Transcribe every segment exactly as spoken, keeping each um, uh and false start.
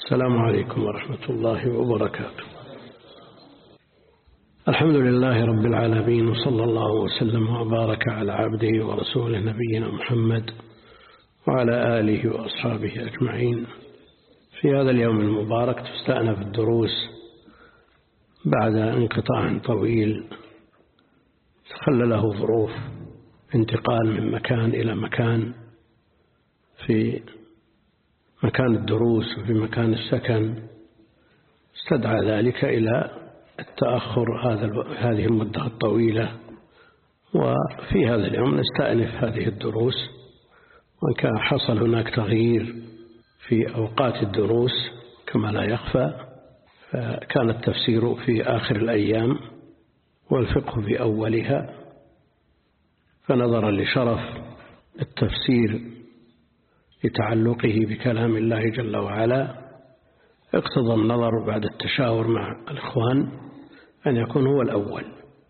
السلام عليكم ورحمة الله وبركاته. الحمد لله رب العالمين، وصلى الله وسلم وبارك على عبده ورسوله نبينا محمد وعلى آله وأصحابه أجمعين. في هذا اليوم المبارك تستأنف الدروس بعد انقطاع طويل تخلله ظروف انتقال من مكان إلى مكان في مكان الدروس وفي مكان السكن، استدعى ذلك إلى التأخر هذا هذه المدة الطويلة. وفي هذا اليوم نستأنف هذه الدروس، وإن كان حصل هناك تغيير في أوقات الدروس كما لا يخفى، فكان التفسير في آخر الأيام والفقه في أولها، فنظرا لشرف التفسير لتعلقه بكلام الله جل وعلا اقتضى النظر بعد التشاور مع الإخوان أن يكون هو الأول،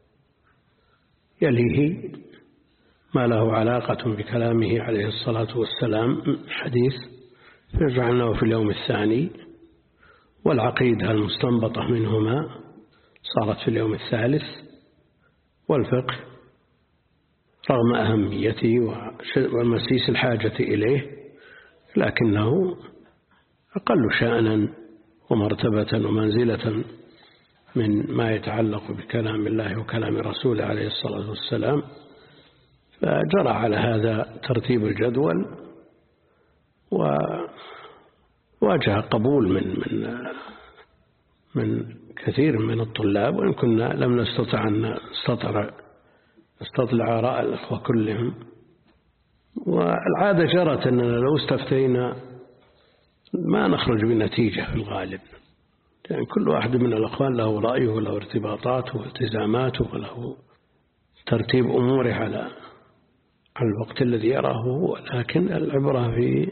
يليه ما له علاقة بكلامه عليه الصلاة والسلام حديث، فجعلناه في اليوم الثاني، والعقيدة المستنبطة منهما صارت في اليوم الثالث، والفقه رغم أهميته ومسيس الحاجة إليه لكنه أقل شأنا ومرتبة ومنزلة من ما يتعلق بكلام الله وكلام رسوله عليه الصلاة والسلام، فجرى على هذا ترتيب الجدول، وواجه قبول من من من كثير من الطلاب، وإن كنا لم نستطع أن نستطلع نستطلع آراء الأخوة كلهم. والعادة جرت أننا لو استفتينا ما نخرج بنتيجة في الغالب، يعني كل واحد من الأخوان له رأيه وله ارتباطاته والتزاماته وله ترتيب أموره على الوقت الذي يراه، ولكن العبرة في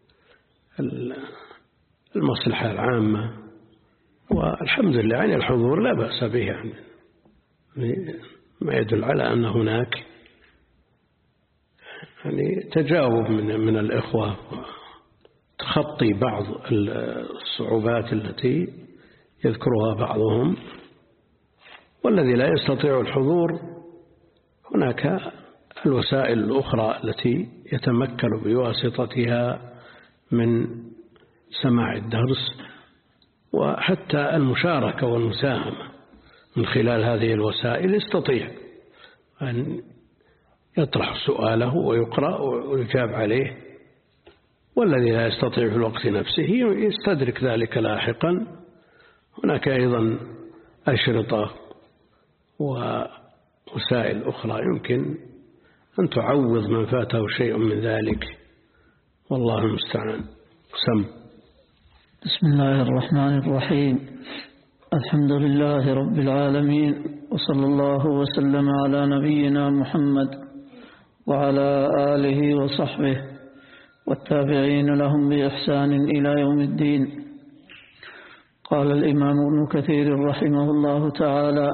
المصلحة العامة. والحمد لله يعني الحضور لا بأس به، يعني ما يدل على أن هناك يعني تجاوب من من الإخوة، تخطي بعض الصعوبات التي يذكرها بعضهم. والذي لا يستطيع الحضور هناك الوسائل الأخرى التي يتمكن بواسطتها من سماع الدرس، وحتى المشاركة والمساهمة من خلال هذه الوسائل يستطيع أن يطرح سؤاله ويقرأ ويجاب عليه. والذي لا يستطيع في الوقت نفسه يستدرك ذلك لاحقا. هناك أيضا أشرطة ووسائل أخرى يمكن أن تعوض من فاته شيء من ذلك، والله المستعان. سم. بسم الله الرحمن الرحيم. الحمد لله رب العالمين، وصلى الله وسلم على نبينا محمد وعلى آله وصحبه والتابعين لهم بإحسان إلى يوم الدين. قال الإمام ابن كثير رحمه الله تعالى: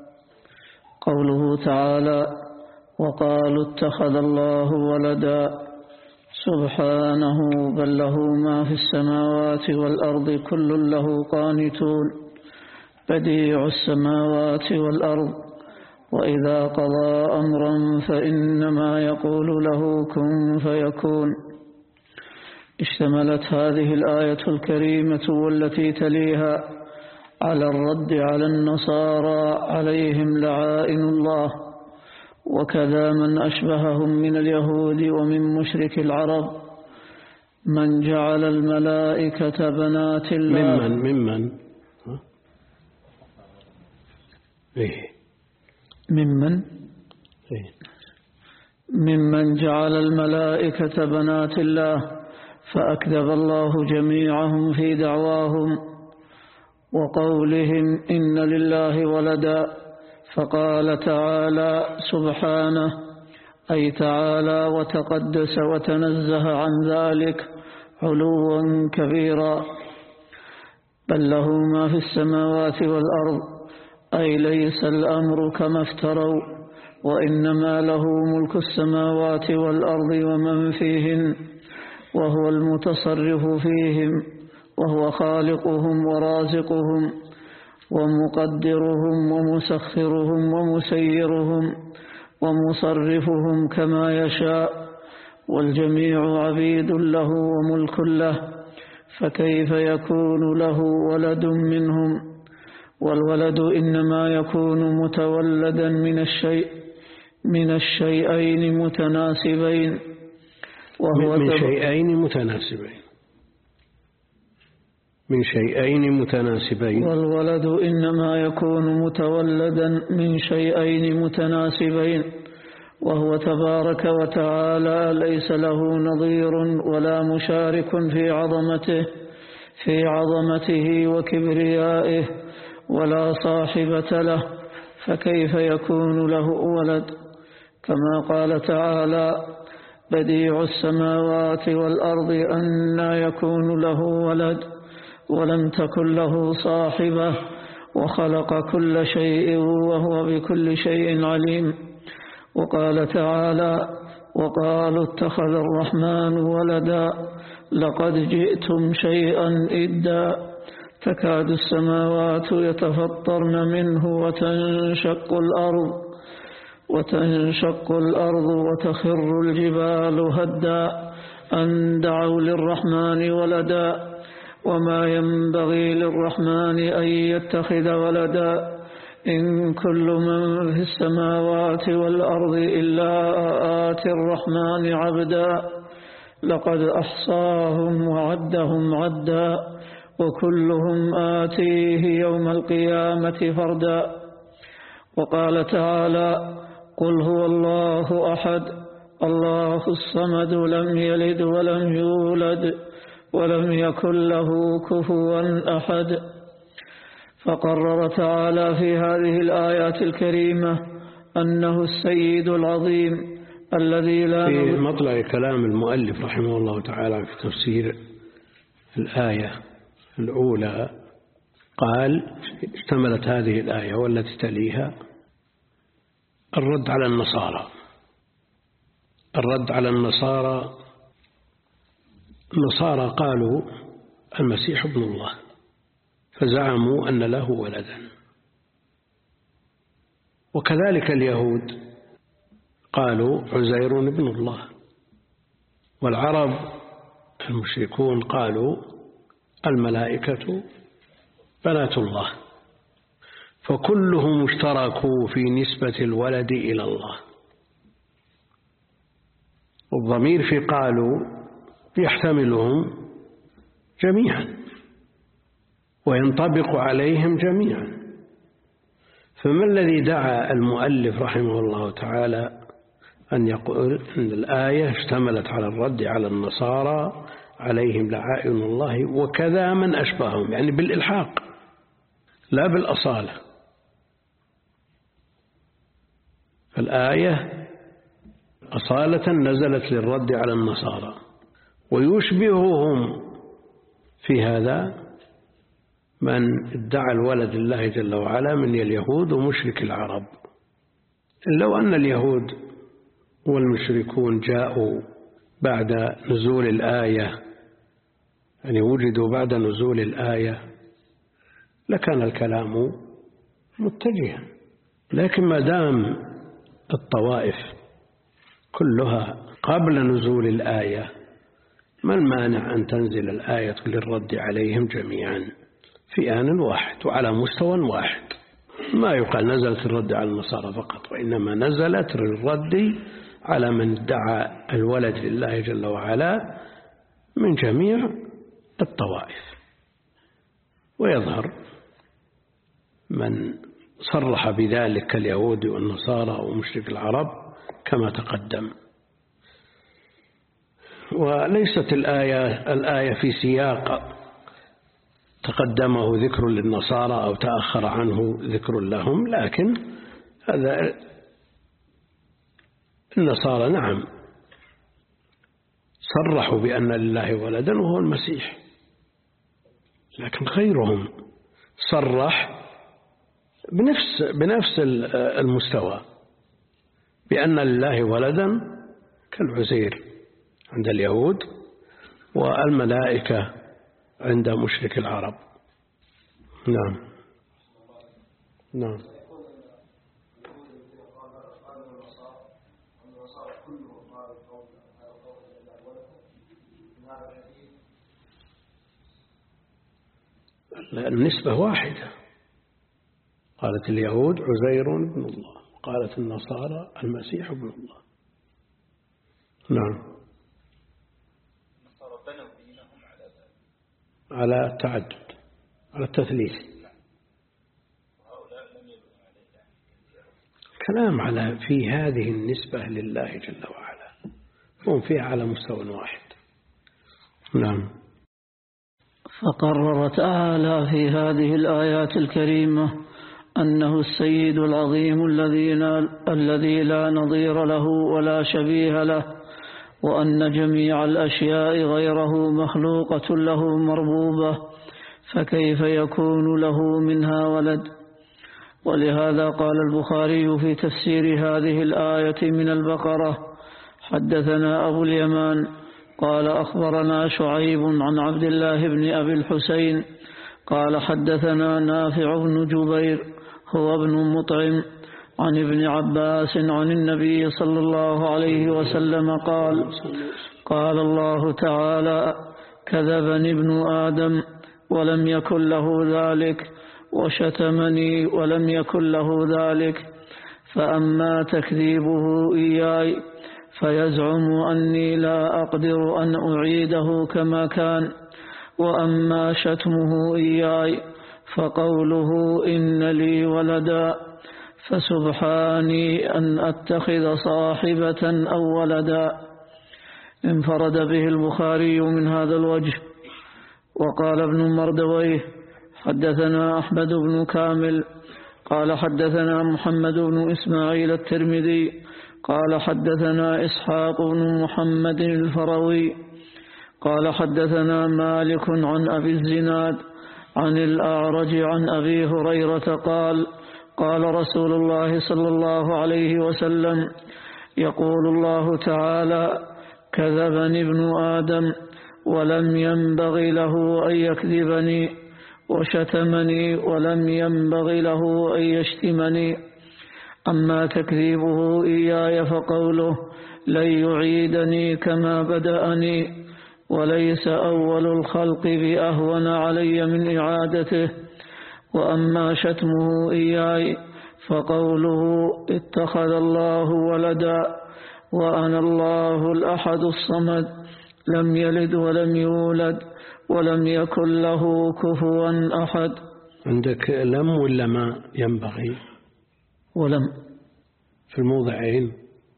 قوله تعالى: وقالوا اتخذ الله ولدا، سبحانه، بل له ما في السماوات والأرض كل له قانتون، بديع السماوات والأرض، وإذا قضى أمرا فإنما يقول له كن فيكون. اشتملت هذه الآية الكريمة والتي تليها على الرد على النصارى عليهم لعائن الله، وكذا من أشبههم من اليهود ومن مشرك العرب، من جعل الملائكة بنات الله. ممن ممن إيه ممن إيه ممن جعل الملائكة بنات الله، فأكذب الله جميعهم في دعواهم وقولهم إن لله ولدا، فقال تعالى سبحانه، أي تعالى وتقدس وتنزه عن ذلك علوا كبيرا، بل له ما في السماوات والأرض، أي ليس الأمر كما افتروا، وإنما له ملك السماوات والأرض ومن فيهن، وهو المتصرف فيهم وهو خالقهم ورازقهم ومقدرهم ومسخرهم ومسيرهم ومصرفهم كما يشاء، والجميع عبيد له وملك له، فكيف يكون له ولد منهم؟ والولد إنما يكون متولدا من الشيء من الشيئين متناسبين، وهو من شيئين متناسبين من شيئين متناسبين والولد إنما يكون متولدا من شيئين متناسبين، وهو تبارك وتعالى ليس له نظير ولا مشارك في عظمته في عظمته وكبريائه، ولا صاحبة له، فكيف يكون له ولد؟ كما قال تعالى: بديع السماوات والأرض أنى يكون له ولد ولم تكن له صاحبة وخلق كل شيء وهو بكل شيء عليم. وقال تعالى: وقالوا اتخذ الرحمن ولدا لقد جئتم شيئا إدا، تكاد السماوات يتفطرن منه وتنشق الأرض وتنشق الأرض وتخر الجبال هدا أن دعوا للرحمن ولدا، وما ينبغي للرحمن أن يتخذ ولدا، إن كل من في السماوات والأرض إلا آتي الرحمن عبدا، لقد أحصاهم وعدهم عدا، وكلهم آتيه يوم القيامة فردا. وقال تعالى: قل هو الله أحد الله الصمد لم يلد ولم يولد ولم يكن له كفوا أحد. فقرر تعالى في هذه الآيات الكريمة أنه السيد العظيم الذي لا في مطلع كلام المؤلف رحمه الله تعالى في تفسير الآية الأولى قال: اشتملت هذه الآية والتي تليها الرد على النصارى الرد على النصارى النصارى قالوا المسيح ابن الله، فزعموا أن له ولدا، وكذلك اليهود قالوا عزير ابن الله، والعرب المشركون قالوا الملائكة بنات الله، فكلهم اشتركوا في نسبة الولد إلى الله. والضمير في قالوا يحتملهم جميعا وينطبق عليهم جميعا. فما الذي دعا المؤلف رحمه الله تعالى أن يقول أن الآية اشتملت على الرد على النصارى عليهم لعائن الله وكذا من أشبههم، يعني بالإلحاق لا بالأصالة. فالآية أصالة نزلت للرد على النصارى، ويشبههم في هذا من ادعى الولد لله جل وعلا من اليهود ومشرك العرب. لو أن اليهود والمشركون جاءوا بعد نزول الآية، يعني وجدوا بعد نزول الآية، لكان الكلام متجها. لكن ما دام الطوائف كلها قبل نزول الآية، ما المانع أن تنزل الآية للرد عليهم جميعا في آن واحد وعلى مستوى واحد؟ ما يقال نزلت الرد على النصارى فقط، وإنما نزلت للرد على من ادعى الولد لله جل وعلا من جميع الطوائف. ويظهر من صرح بذلك كاليهود والنصارى ومشرك العرب كما تقدم. وليست الآية الآية في سياق تقدمه ذكر للنصارى أو تأخر عنه ذكر لهم، لكن هذا النصارى نعم صرحوا بأن لله ولدا وهو المسيح، لكن غيرهم صرح بنفس بنفس المستوى بأن لله ولدا كالعزير عند اليهود، والملائكة عند مشرك العرب. نعم نعم. النسبة واحدة، قالت اليهود عزير ابن الله، قالت النصارى المسيح ابن الله. نعم. على التعدد، على التثليث. كلام على في هذه النسبة لله جل وعلا، هم فيها على مستوى واحد. نعم. فقرر تعالى في هذه الآيات الكريمة أنه السيد العظيم الذي لا نظير له ولا شبيه له، وأن جميع الأشياء غيره مخلوقة له مربوبة، فكيف يكون له منها ولد؟ ولهذا قال البخاري في تفسير هذه الآية من البقرة: حدثنا أبو اليمان قال أخبرنا شعيب عن عبد الله بن أبي الحسين قال حدثنا نافع بن جبير هو ابن مطعم عن ابن عباس عن النبي صلى الله عليه وسلم قال: قال الله تعالى: كذبني ابن آدم ولم يكن له ذلك، وشتمني ولم يكن له ذلك، فأما تكذيبه إياي فيزعم أني لا أقدر أن أعيده كما كان، وأما شتمه إياي فقوله إن لي ولدا، فسبحاني أن أتخذ صاحبة أو ولدا. انفرد به البخاري من هذا الوجه. وقال ابن مردويه: حدثنا أحمد بن كامل قال حدثنا محمد بن إسماعيل الترمذي قال حدثنا إسحاق بن محمد الفروي قال حدثنا مالك عن أبي الزناد عن الأعرج عن أبي هريرة قال: قال رسول الله صلى الله عليه وسلم: يقول الله تعالى: كذبني ابن آدم ولم ينبغي له أن يكذبني، وشتمني ولم ينبغي له أن يشتمني. أما تكذيبه إياي فقوله: لن يعيدني كما بدأني، وليس أول الخلق بأهون علي من إعادته. وأما شتمه إياي فقوله: اتخذ الله ولدا، وأنا الله الأحد الصمد، لم يلد ولم يولد ولم يكن له كفوا أحد. عندك لم ولا ما ينبغي؟ ولم في الموضعين.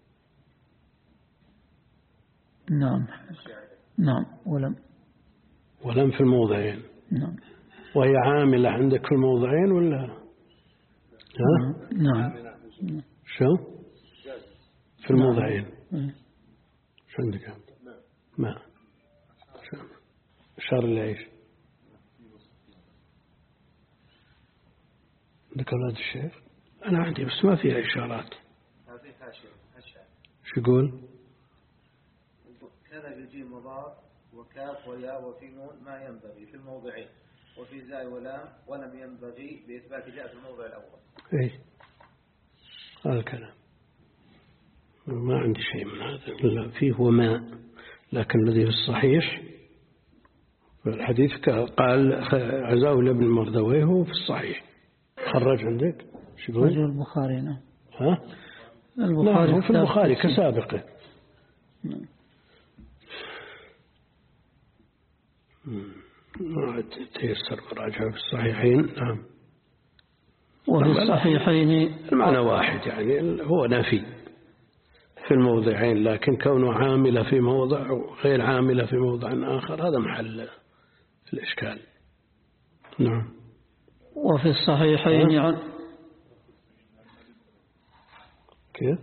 نعم نعم ولم ولم في الموضعين. نعم. وهي عاملة عندك في الموضعين ولا؟ ها؟ نعم. شو؟ في الموضعين. شو عندك؟ ما شر ليش؟ عندك أولاد الشيخ؟ أنا عندي بس ما فيها إشارات. شو يقول؟ كذا يجي مضاف وكاف وياء وفي نون ما ينبغي في الموضعين، وفي زاي ولام ولم ينبغي بإثبات جاء في الموضع الأول. إيه هذا الكلام. ما عندي شيء من هذا إلا فيه وما، لكن الذي في الصحيح الحديث قال عزاه لابن مردويه هو في الصحيح. خرج عندك؟ شو يقول؟ رجل البخاري. نعم. ها؟ البخاري. نعم في البخاري كسابقه. نعم. ما تيسر مراجعة في الصحيحين. نعم. وفي الصحيحين المعنى واحد، يعني هو نافي في الموضعين، لكن كونه عاملة في موضع وغير عاملة في موضع آخر هذا محل الإشكال. نعم. وفي الصحيحين عن كيف؟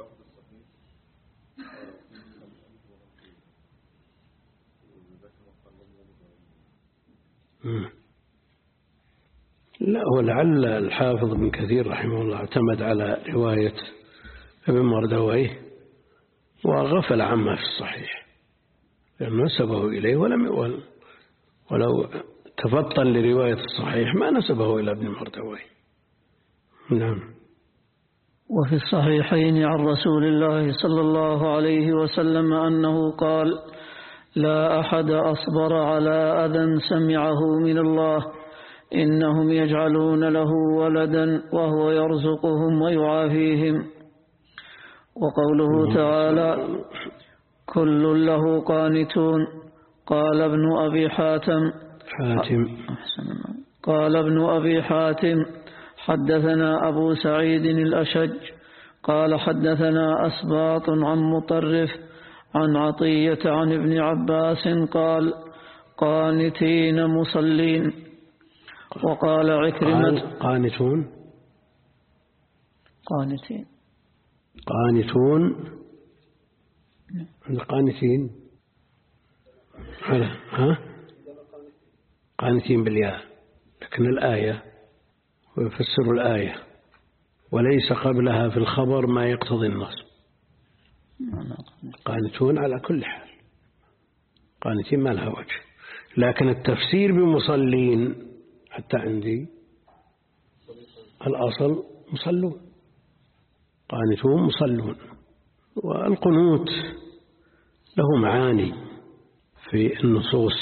لا، ولعل الحافظ بن كثير رحمه الله اعتمد على رواية ابن مردويه وغفل عما في الصحيح، لأنه نسبه إليه ولم ولو تفطن لرواية الصحيح ما نسبه إلى ابن مردويه. نعم. وفي الصحيحين عن رسول الله صلى الله عليه وسلم أنه قال: لا أحد أصبر على أذى سمعه من الله إنهم يجعلون له ولدا وهو يرزقهم ويعافيهم. وقوله تعالى: كل له قانتون. قال ابن أبي حاتم حاتم قال ابن أبي حاتم حدثنا أبو سعيد الأشج قال حدثنا أسباط عن مطرف عن عطية عن ابن عباس قال: قانتين مصلين. وقال عكرمة قانتون قانتين قانتون قانتين ها قانتين بالياء، لكن الآية ويفسر الآية وليس قبلها في الخبر ما يقتضي النصب. قانتون على كل حال، قانتين ما لها وجه، لكن التفسير بمصلين حتى عندي الأصل مصلون، قانتون مصلون. والقنوت له معاني في النصوص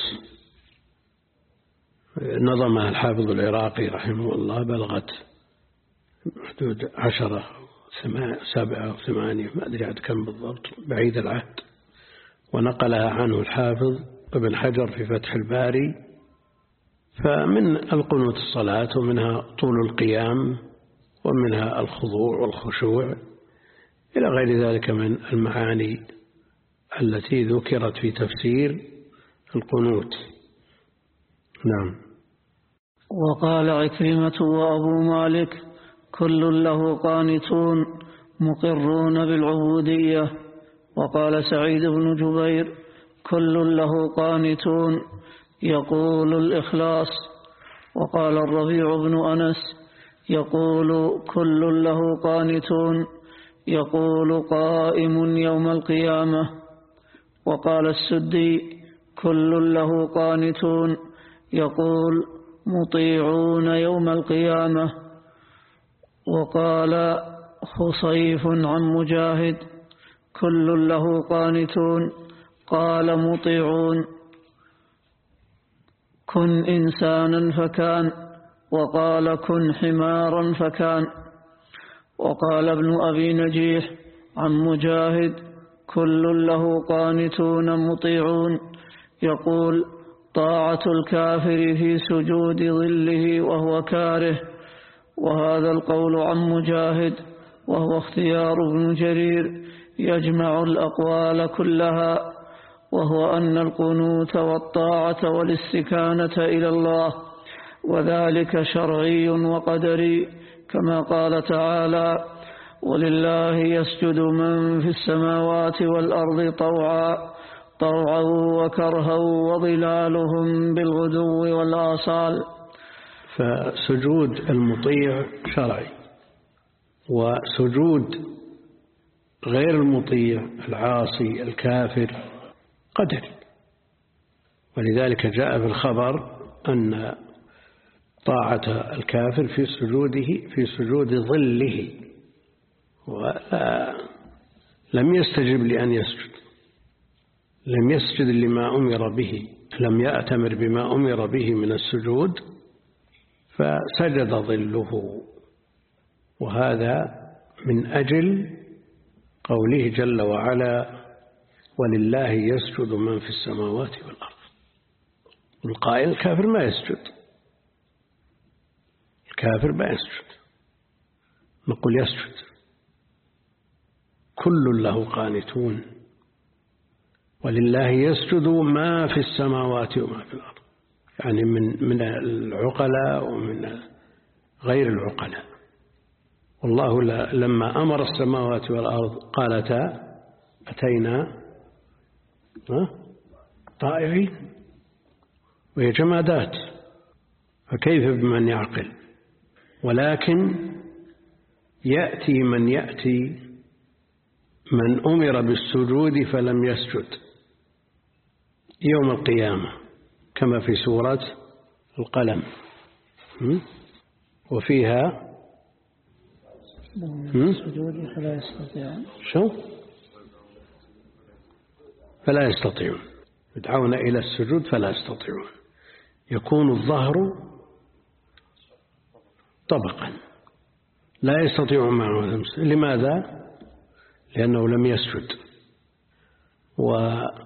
نظمها الحافظ العراقي رحمه الله، بلغت حدود عشرة سبعة وثمانية ما أدري عد كم بالضبط بعيد العهد، ونقلها عنه الحافظ ابن حجر في فتح الباري. فمن القنوت الصلاة، ومنها طول القيام، ومنها الخضوع والخشوع إلى غير ذلك من المعاني التي ذكرت في تفسير القنوت. نعم. وقال عكرمة وأبو مالك: كل له قانتون مقرون بالعبودية. وقال سعيد بن جبير: كل له قانتون يقول الإخلاص. وقال الربيع بن أنس: يقول كل له قانتون يقول قائم يوم القيامة. وقال السدي: كل له قانتون يقول مطيعون يوم القيامة. وقال خصيف عن مجاهد: كل له قانتون قال مطيعون. كن إنسانا فكان. وقال كن حمارا فكان. وقال ابن أبي نجيح عن مجاهد: كل له قانتون مطيعون يقول طاعة الكافر في سجود ظله وهو كاره. وهذا القول عن مجاهد وهو اختيار ابن جرير يجمع الأقوال كلها، وهو أن القنوت والطاعة والاستكانة إلى الله وذلك شرعي وقدري، كما قال تعالى: ولله يسجد من في السماوات والأرض طوعا طوعا وكرها وظلالهم بالغدو والآصال. فسجود المطيع شرعي، وسجود غير المطيع العاصي الكافر قدري. ولذلك جاء في الخبر أن طاعة الكافر في سجوده في سجود ظله، ولم يستجب لأن يسجد، لم يسجد لما أمر به، لم يأتمر بما أمر به من السجود فسجد ظله. وهذا من أجل قوله جل وعلا: ولله يسجد من في السماوات والأرض. القائل الكافر ما يسجد، الكافر ما يسجد، نقول يسجد. كل له قانتون ولله يسجد ما في السماوات وما في الأرض، يعني من من العقلاء ومن غير العقلاء. والله لما أمر السماوات والأرض قالتا أتينا طائعين، وهي جمادات، فكيف بمن يعقل؟ ولكن يأتي من يأتي من أمر بالسجود فلم يسجد يوم القيامة كما في سورة القلم. وفيها فلا يستطيعون شو فلا يستطيعون يدعون إلى السجود فلا يستطيعون، يكون الظهر طبقا لا يستطيعون معه لمس. لماذا؟ لأنه لم يسجد، وهذا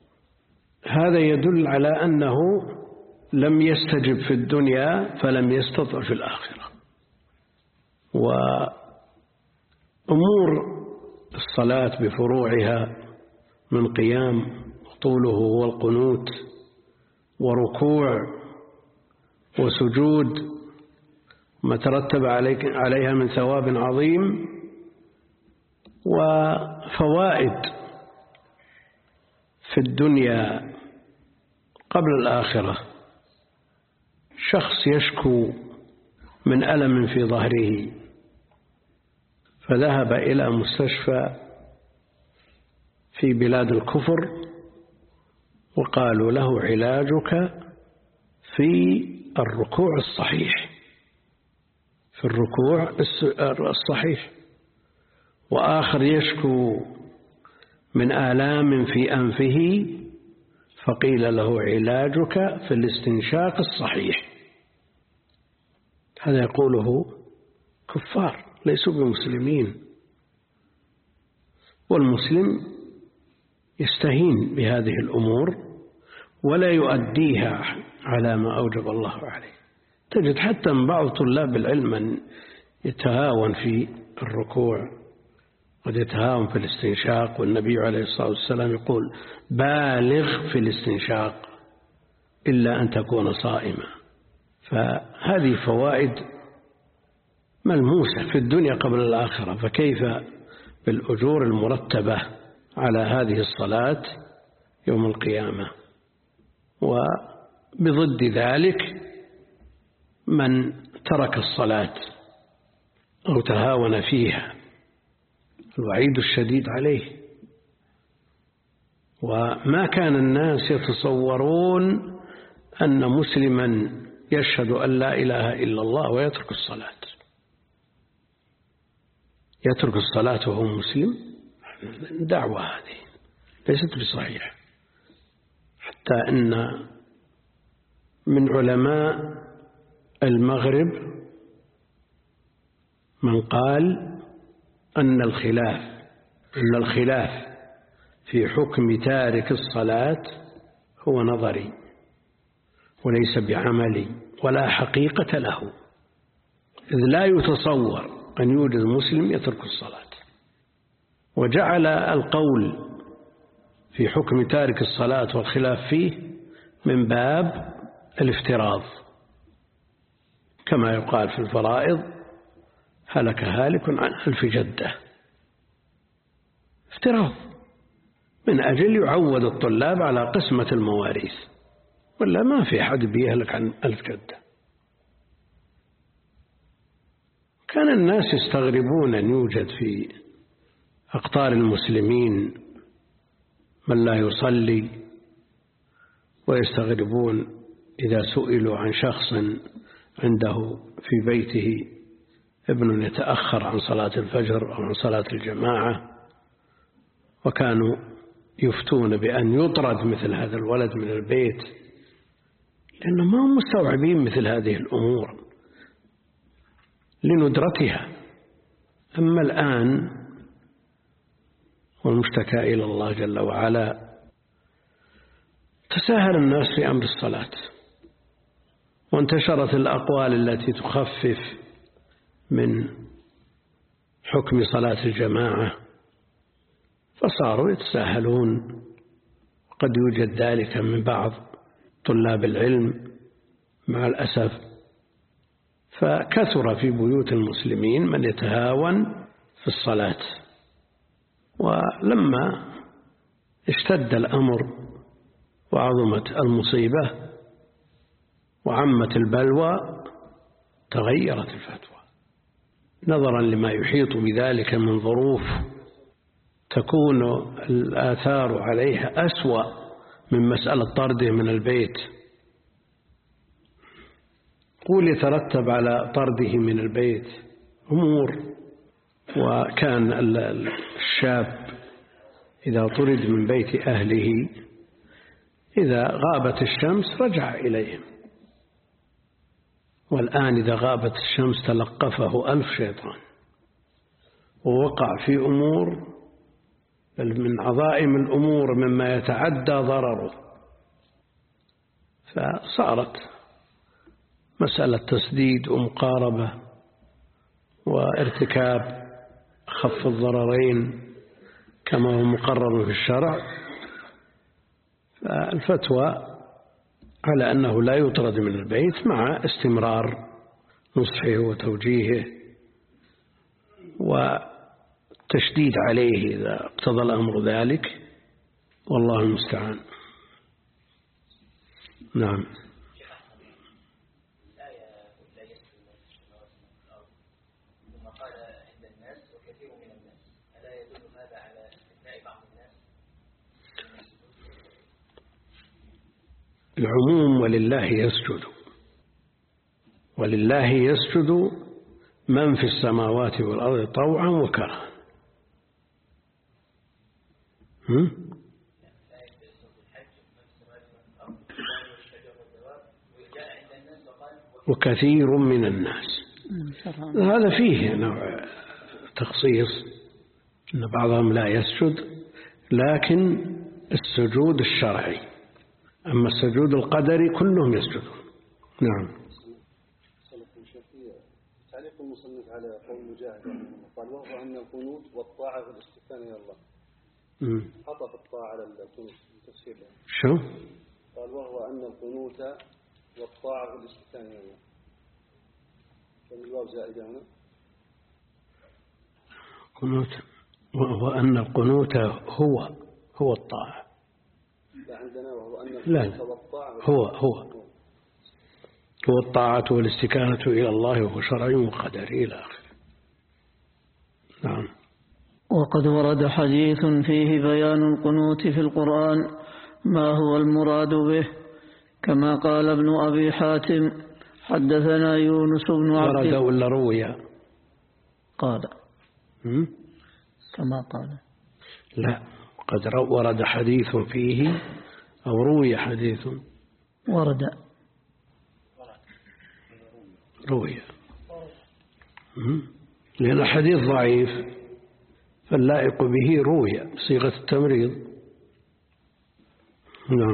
يدل على أنه لم يستجب في الدنيا فلم يستطع في الآخرة. وأمور الصلاة بفروعها من قيام طوله والقنوت وركوع وسجود ما ترتب عليها من ثواب عظيم وفوائد في الدنيا قبل الآخرة. شخص يشكو من ألم في ظهره فذهب إلى مستشفى في بلاد الكفر وقالوا له علاجك في الركوع الصحيح، في الركوع الصحيح. وآخر يشكو من آلام في أنفه فقيل له علاجك في الاستنشاق الصحيح. هذا يقوله كفار ليسوا بمسلمين، والمسلم يستهين بهذه الأمور ولا يؤديها على ما أوجب الله عليه. تجد حتى من بعض طلاب العلم من يتهاون في الركوع قد يتهاون في الاستنشاق، والنبي عليه الصلاة والسلام يقول بالغ في الاستنشاق إلا أن تكون صائما. فهذه فوائد ملموسة في الدنيا قبل الآخرة، فكيف بالأجور المرتبة على هذه الصلاة يوم القيامة؟ وبضد ذلك من ترك الصلاة أو تهاون فيها الوعيد الشديد عليه. وما كان الناس يتصورون أن مسلما يشهد أن لا إله إلا الله ويترك الصلاة، يترك الصلاة وهو مسلم. دعوة هذه ليست بصحيح، حتى أن من علماء المغرب من قال أن الخلاف أن الخلاف في حكم تارك الصلاة هو نظري وليس بعملي ولا حقيقة له، إذ لا يتصور أن يوجد مسلم يترك الصلاة. وجعل القول في حكم تارك الصلاة والخلاف فيه من باب الافتراض، كما يقال في الفرائض هلك هالك عن ألف جدة. افتراض من أجل يعود الطلاب على قسمة المواريث، ولا ما في أحد بيهلك عن ألف جدة. كان الناس يستغربون أن يوجد في أقطار المسلمين من لا يصلي، ويستغربون إذا سئلوا عن شخص عنده في بيته ابن يتأخر عن صلاة الفجر أو عن صلاة الجماعة، وكانوا يفتون بأن يطرد مثل هذا الولد من البيت، لأنهم ما هم مستوعبين مثل هذه الأمور لندرتها. أما الآن والمشتكى إلى الله جل وعلا، تساهل الناس في أمر الصلاة، وانتشرت الأقوال التي تخفف من حكم صلاة الجماعة، فصاروا يتساهلون. وقد يوجد ذلك من بعض طلاب العلم مع الأسف، فكثر في بيوت المسلمين من يتهاون في الصلاة. ولما اشتد الأمر وعظمت المصيبة وعمت البلوى تغيرت الفتوى نظرا لما يحيط بذلك من ظروف تكون الآثار عليها أسوأ من مسألة طرده من البيت يقول يترتب على طرده من البيت أمور، وكان الشاب إذا طرد من بيت أهله إذا غابت الشمس رجع إليهم، والآن إذا غابت الشمس تلقفه ألف شيطان ووقع في أمور بل من عظائم الأمور مما يتعدى ضرره. فصارت مسألة تسديد ومقاربة وارتكاب أخف الضررين كما هو مقرر في الشرع. فالفتوى على أنه لا يطرد من البيت مع استمرار نصحه وتوجيهه وتشديد عليه إذا اقتضى الأمر ذلك، والله المستعان. نعم. العموم ولله يسجد، ولله يسجد من في السماوات والأرض طوعا وكرها. وكثير من الناس، هذا فيه نوع تخصيص أن بعضهم لا يسجد، لكن السجود الشرعي. أما السجود القدري كلهم يسجدون. نعم. تعليق المصنف على قول مجاهد قال وهو أن القنوت والطاعة والاستكانة إلى الله. حطف الطاعة على القنوت تفسير له. شو؟ قال وهو أن القنوت والطاعة والاستكانة إلى الله. كان الواو زائدة هنا. قنوت وهو أن القنوت هو هو الطاعة. لا هو هو هو الطاعة والاستكانة إلى الله وهو شرعي وقدري إلى آخره. نعم. وقد ورد حديث فيه بيان القنوت في القرآن ما هو المراد به، كما قال ابن أبي حاتم حدثنا يونس بن عبد. ورد ولا روي؟ قال كما قال. لا، قد ورد حديث فيه أو روي حديث. ورد روي، لأن الحديث ضعيف فاللائق به روي صيغة التمريض. نعم.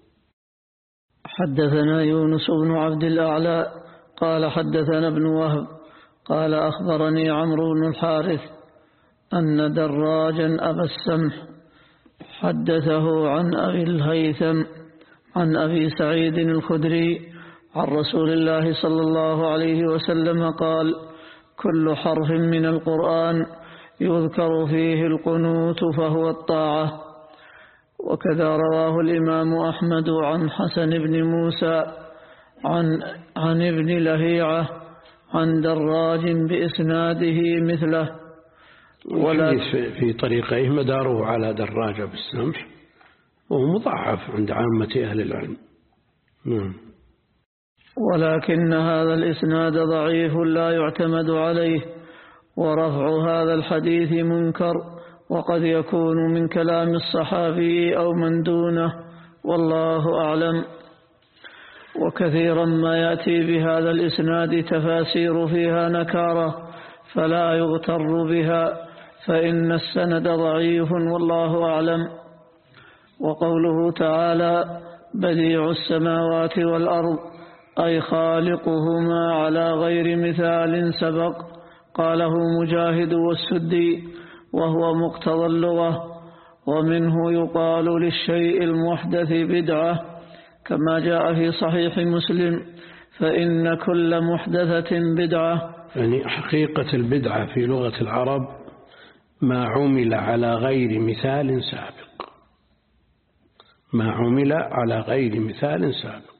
حدثنا يونس بن عبد الأعلى قال حدثنا ابن وهب قال أخبرني عمرو بن الحارث أن دراجا أبا السمح حدثه عن أبي الهيثم عن أبي سعيد الخدري عن رسول الله صلى الله عليه وسلم قال كل حرف من القرآن يذكر فيه القنوت فهو الطاعة. وكذا رواه الإمام أحمد عن حسن بن موسى عن, عن ابن لهيعة عن دراج بإسناده مثله. ولا في طريقه مداره على دراجة بالسمح وهو مضاعف عند عامة أهل العلم. نعم. ولكن هذا الإسناد ضعيف لا يعتمد عليه، ورفع هذا الحديث منكر، وقد يكون من كلام الصحابي أو من دونه، والله أعلم. وكثيرا ما يأتي بهذا الإسناد تفاسير فيها نكارة فلا يغتر بها، فإن السند ضعيف والله أعلم. وقوله تعالى بديع السماوات والأرض أي خالقهما على غير مثال سبق، قاله مجاهد والسدي، وهو مقتضى اللغة. ومنه يقال للشيء المحدث بدعة كما جاء في صحيح مسلم فإن كل محدثة بدعة. يعني حقيقة البدعة في لغة العرب ما عمل على غير مثال سابق، ما عمل على غير مثال سابق،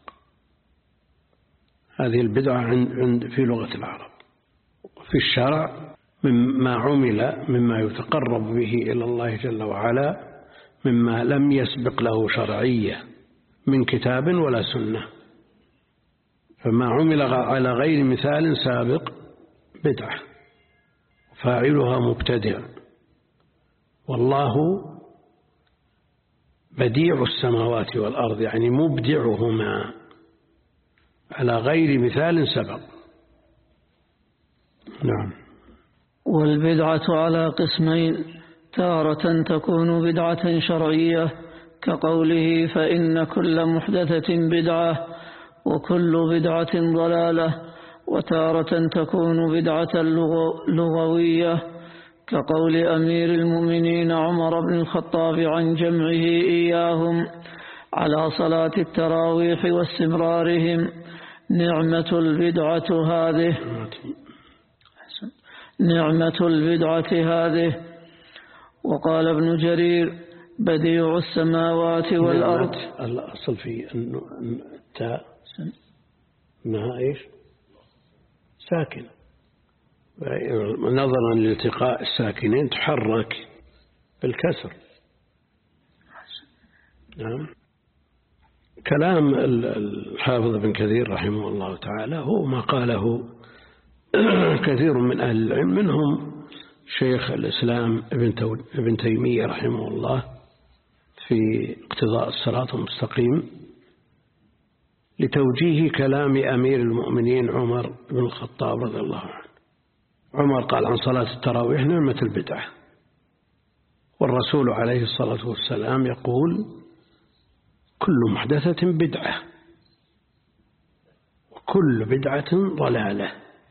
هذه البدعة عند في لغة العرب. في الشرع مما عمل مما يتقرب به إلى الله جل وعلا مما لم يسبق له شرعية من كتاب ولا سنة، فما عمل على غير مثال سابق بدعة فاعلها مبتدع. والله بديع السماوات والأرض يعني مبدعهما على غير مثال سبق. نعم. والبدعة على قسمين: تارة تكون بدعة شرعية كقوله فإن كل محدثة بدعة وكل بدعة ضلالة، وتارة تكون بدعة لغوية كقول أمير المؤمنين عمر بن الخطاب عن جمعه إياهم على صلاة التراويح واستمرارهم: نعمة البدعة هذه نعمة البدعة هذه. وقال ابن جرير: بديع السماوات والأرض. الأصل في أن التاء إنها إيش؟ ساكنة، نظرا لالتقاء الساكنين تحرك بالكسر. نعم. كلام الحافظ ابن كثير رحمه الله تعالى هو ما قاله كثير من أهل العلم، منهم شيخ الإسلام ابن تيمية رحمه الله في اقتضاء الصراط المستقيم لتوجيه كلام أمير المؤمنين عمر بن الخطاب رضي الله عنه. عمر قال عن صلاة التراويح: نعمة البدعة. والرسول عليه الصلاة والسلام يقول: كل محدثة بدعة وكل بدعة ضلالة.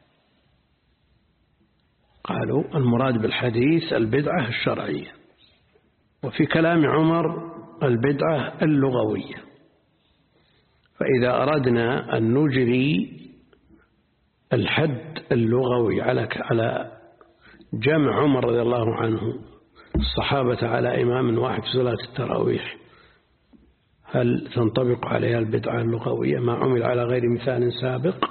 قالوا المراد بالحديث البدعة الشرعية، وفي كلام عمر البدعة اللغوية. فإذا أردنا أن نجري الحد اللغوي على على جمع عمر رضي الله عنه الصحابة على إمام واحد في صلاة التراويح، هل تنطبق عليها البدعة اللغوية ما عمل على غير مثال سابق؟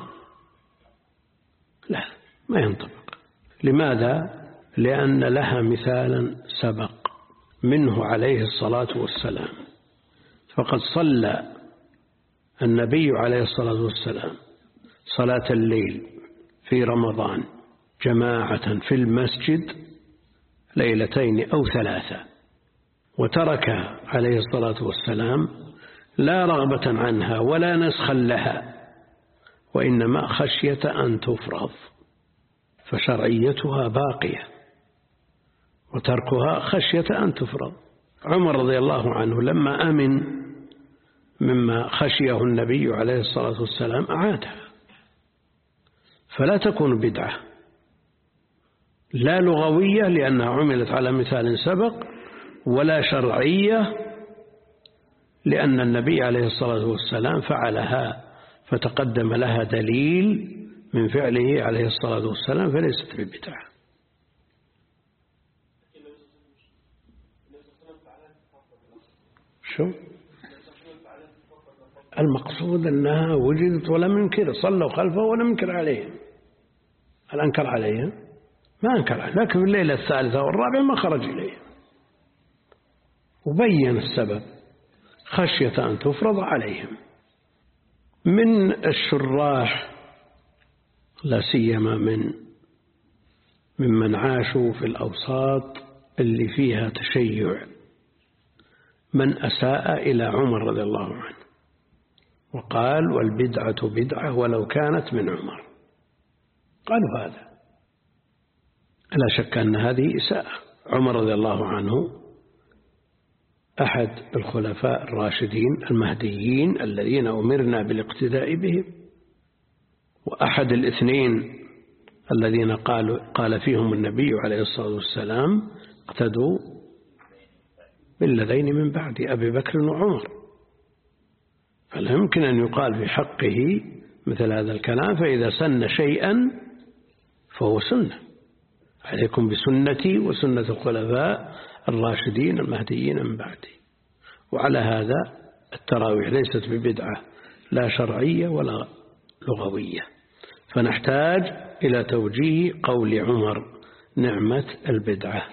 لا، ما ينطبق. لماذا؟ لأن لها مثالا سبق منه عليه الصلاة والسلام. فقد صلى النبي عليه الصلاة والسلام صلاة الليل في رمضان جماعة في المسجد ليلتين أو ثلاثة، وترك عليه الصلاة والسلام لا رغبة عنها ولا نسخا لها، وإنما خشية أن تفرض، فشرعيتها باقية وتركها خشية أن تفرض. عمر رضي الله عنه لما أمن مما خشيه النبي عليه الصلاة والسلام أعادها، فلا تكون بدعة لا لغوية لأنها عملت على مثال سبق، ولا شرعية لأن النبي عليه الصلاة والسلام فعلها فتقدم لها دليل من فعله عليه الصلاة والسلام، فليست ببدعة. شو المقصود؟ أنها وجدت ولم ينكر، صلوا خلفه ولم ينكر عليه. هل أنكر عليه؟ ما أنكر عليه، لكن في الليلة الثالثة والرابعة ما خرج إليه وبين السبب خشية أن تفرض عليهم. من الشراح لا سيما من ممن عاشوا في الأوساط اللي فيها تشيع من أساء إلى عمر رضي الله عنه وقال: والبدعة بدعة ولو كانت من عمر. قالوا هذا، لا شك أن هذه إساءة. عمر رضي الله عنه أحد الخلفاء الراشدين المهديين الذين أمرنا بالاقتداء بهم، وأحد الاثنين الذين قالوا قال فيهم النبي عليه الصلاة والسلام: اقتدوا بالذين من بعد أبي بكر وعمر. فلا يمكن أن يقال في حقه مثل هذا الكلام، فإذا سن شيئا فهو سنة. عليكم بسنتي وسنة الخلفاء الراشدين المهديين من بعدي. وعلى هذا التراويح ليست ببدعة لا شرعية ولا لغوية، فنحتاج إلى توجيه قول عمر: نعمة البدعة.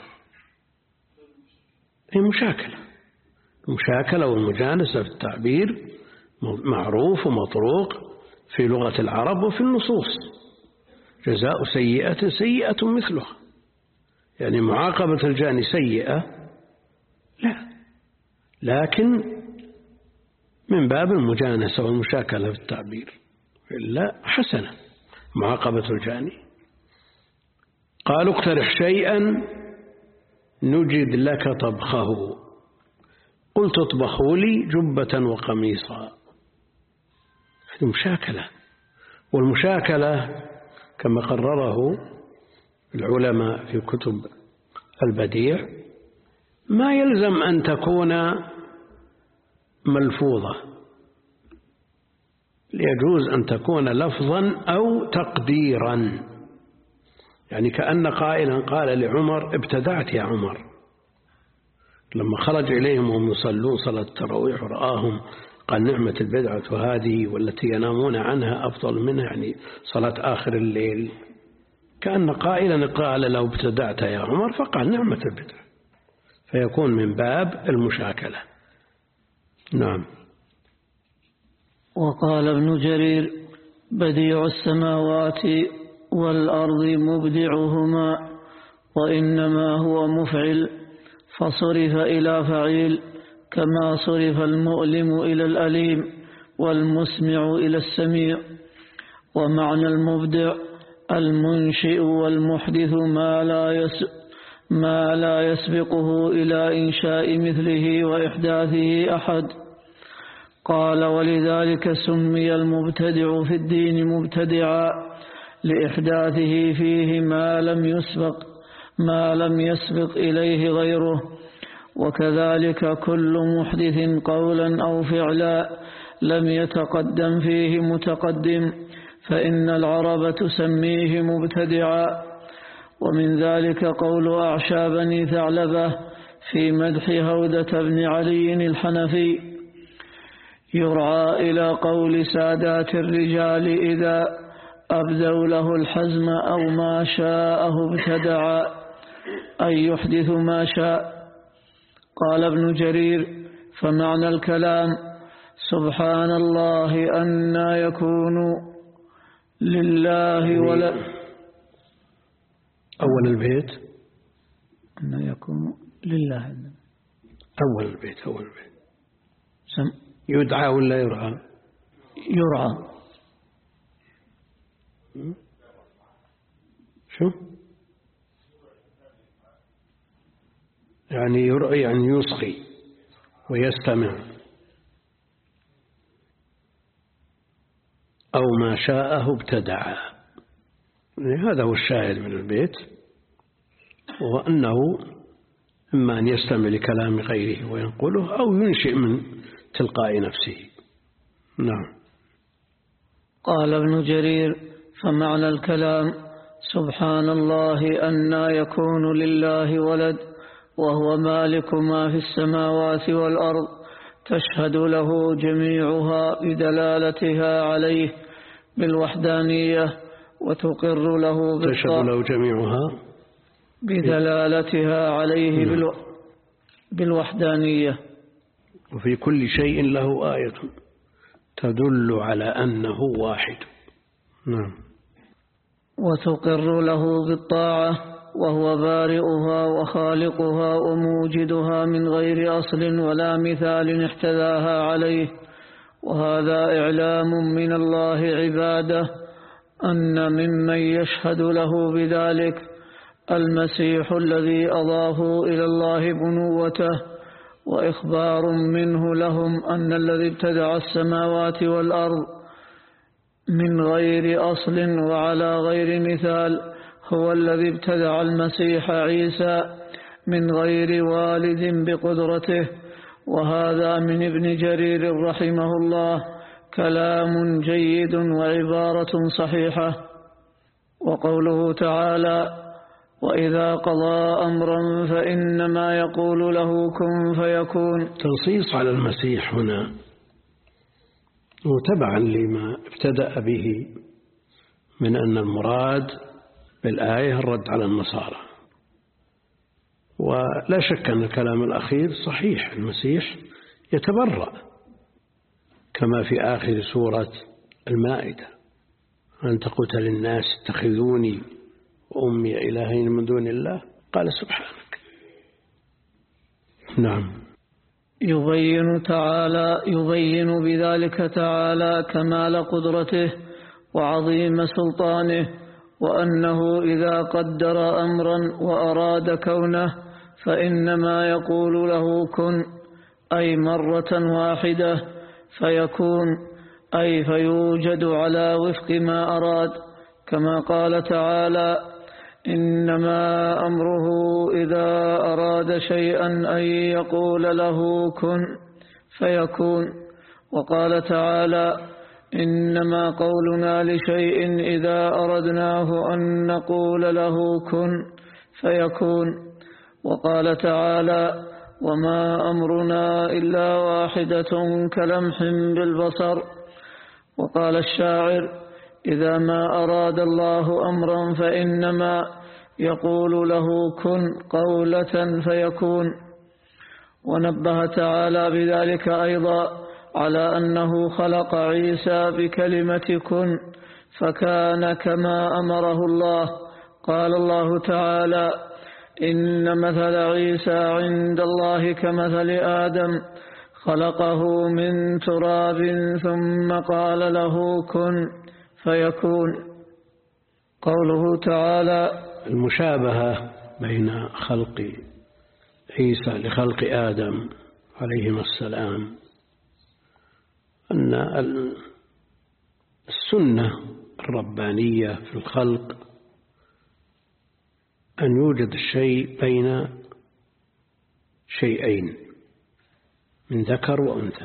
هي مشاكلة مشاكلة والمجانسة في التعبير معروف ومطروق، في لغة العرب وفي النصوص. جزاء سيئة سيئة مثلها، يعني معاقبة الجاني سيئة لا، لكن من باب المجانسة والمشاكلة في التعبير، إلا حسنة معاقبة الجاني. قالوا اقترح شيئا نجد لك طبخه، قلت اطبخوا لي جبة وقميصا. هذه مشاكلة، والمشاكلة كما قرره العلماء في كتب البديع ما يلزم أن تكون ملفوظة، يجوز أن تكون لفظا أو تقديرا. يعني كأن قائلا قال لعمر ابتدعت يا عمر، لما خرج إليهم وهم يصلون صلاة التراويح ورآهم قال نعمة البدعة هذه والتي ينامون عنها أفضل منها، يعني صلاة آخر الليل. كأن قائلا قال لو ابتدعت يا عمر فقال نعمة البدعة، فيكون من باب المشاكلة. نعم. وقال ابن جرير بديع السماوات والأرض مبدعهما، وإنما هو مفعل فصرف إلى فعيل، كما صرف المؤلم إلى الأليم والمسمع إلى السميع. ومعنى المبدع المنشئ والمحدث ما لا يس ما لا يسبقه إلى إنشاء مثله وإحداثه أحد. قال ولذلك سمي المبتدع في الدين مبتدعا لإحداثه فيه ما لم يسبق ما لم يسبق إليه غيره. وكذلك كل محدث قولا أو فعلا لم يتقدم فيه متقدم، فإن العرب تسميه مبتدعا. ومن ذلك قول أعشى بني ثعلبة في مدح هودة بن علي الحنفي: يرعى إلى قول سادات الرجال إذا أبدوا له الحزم أو ما شاءه ابتدعا، أي يحدث ما شاء. قال ابن جرير فمعنى الكلام سبحان الله أن يكون لله ولا أول البيت أن يكون لله. أول البيت أول البيت سم يدعى ولا يرعى؟ يرعى. شو يعني يرعى؟ يعني يصغي ويستمع. أو ما شاءه ابتدع، هذا هو الشاهد من البيت، وأنه إما أن يستمع لكلام غيره وينقله أو ينشئ من تلقاء نفسه. نعم. قال ابن جرير فمعنى الكلام سبحان الله أن يكون لله ولد وهو مالك ما في السماوات والأرض، تشهد له جميعها بدلالتها عليه بالوحدانية، وتقر له تشهد له جميعها بدلالتها عليه بالو... بالوحدانية. وفي كل شيء له آية تدل على أنه واحد. نعم. وتقر له بالطاعة وهو بارئها وخالقها وموجدها من غير أصل ولا مثال احتذاها عليه. وهذا إعلام من الله عباده أن ممن يشهد له بذلك المسيح الذي أضافوا إلى الله بنوته، وإخبار منه لهم أن الذي ابتدع السماوات والأرض من غير أصل وعلى غير مثال هو الذي ابتدع المسيح عيسى من غير والد بقدرته. وهذا من ابن جرير رحمه الله كلام جيد وعبارة صحيحة. وقوله تعالى وإذا قضى أمرا فإنما يقول له كن فيكون، تنصيص على المسيح هنا وتبعا لما ابتدأ به من أن المراد بالآية الرد على النصارى. ولا شك أن الكلام الأخير صحيح، المسيح يتبرأ كما في آخر سورة المائدة: أنت قلت للناس اتخذوني وأمي إلهين من دون الله، قال سبحانك. نعم. يبين تعالى يبين بذلك تعالى كمال قدرته وعظيم سلطانه، وأنه إذا قدر أمرا وأراد كونه فإنما يقول له كن، أي مرة واحدة، فيكون، أي فيوجد على وفق ما أراد، كما قال تعالى: إنما أمره إذا أراد شيئا أن يقول له كن فيكون. وقال تعالى: إنما قولنا لشيء إذا أردناه أن نقول له كن فيكون. وقال تعالى: وما أمرنا إلا واحدة كلمح بالبصر. وقال الشاعر: إذا ما أراد الله أمرا فإنما يقول له كن قولة فيكون. ونبه تعالى بذلك أيضا على أنه خلق عيسى بكلمة كن فكان كما أمره الله. قال الله تعالى: إن مثل عيسى عند الله كمثل آدم خلقه من تراب ثم قال له كن فيكون. قوله تعالى: المشابهة بين خلق عيسى لخلق آدم عليهما السلام أن السنة الربانية في الخلق أن يوجد الشيء بين شيئين من ذكر وأنثى.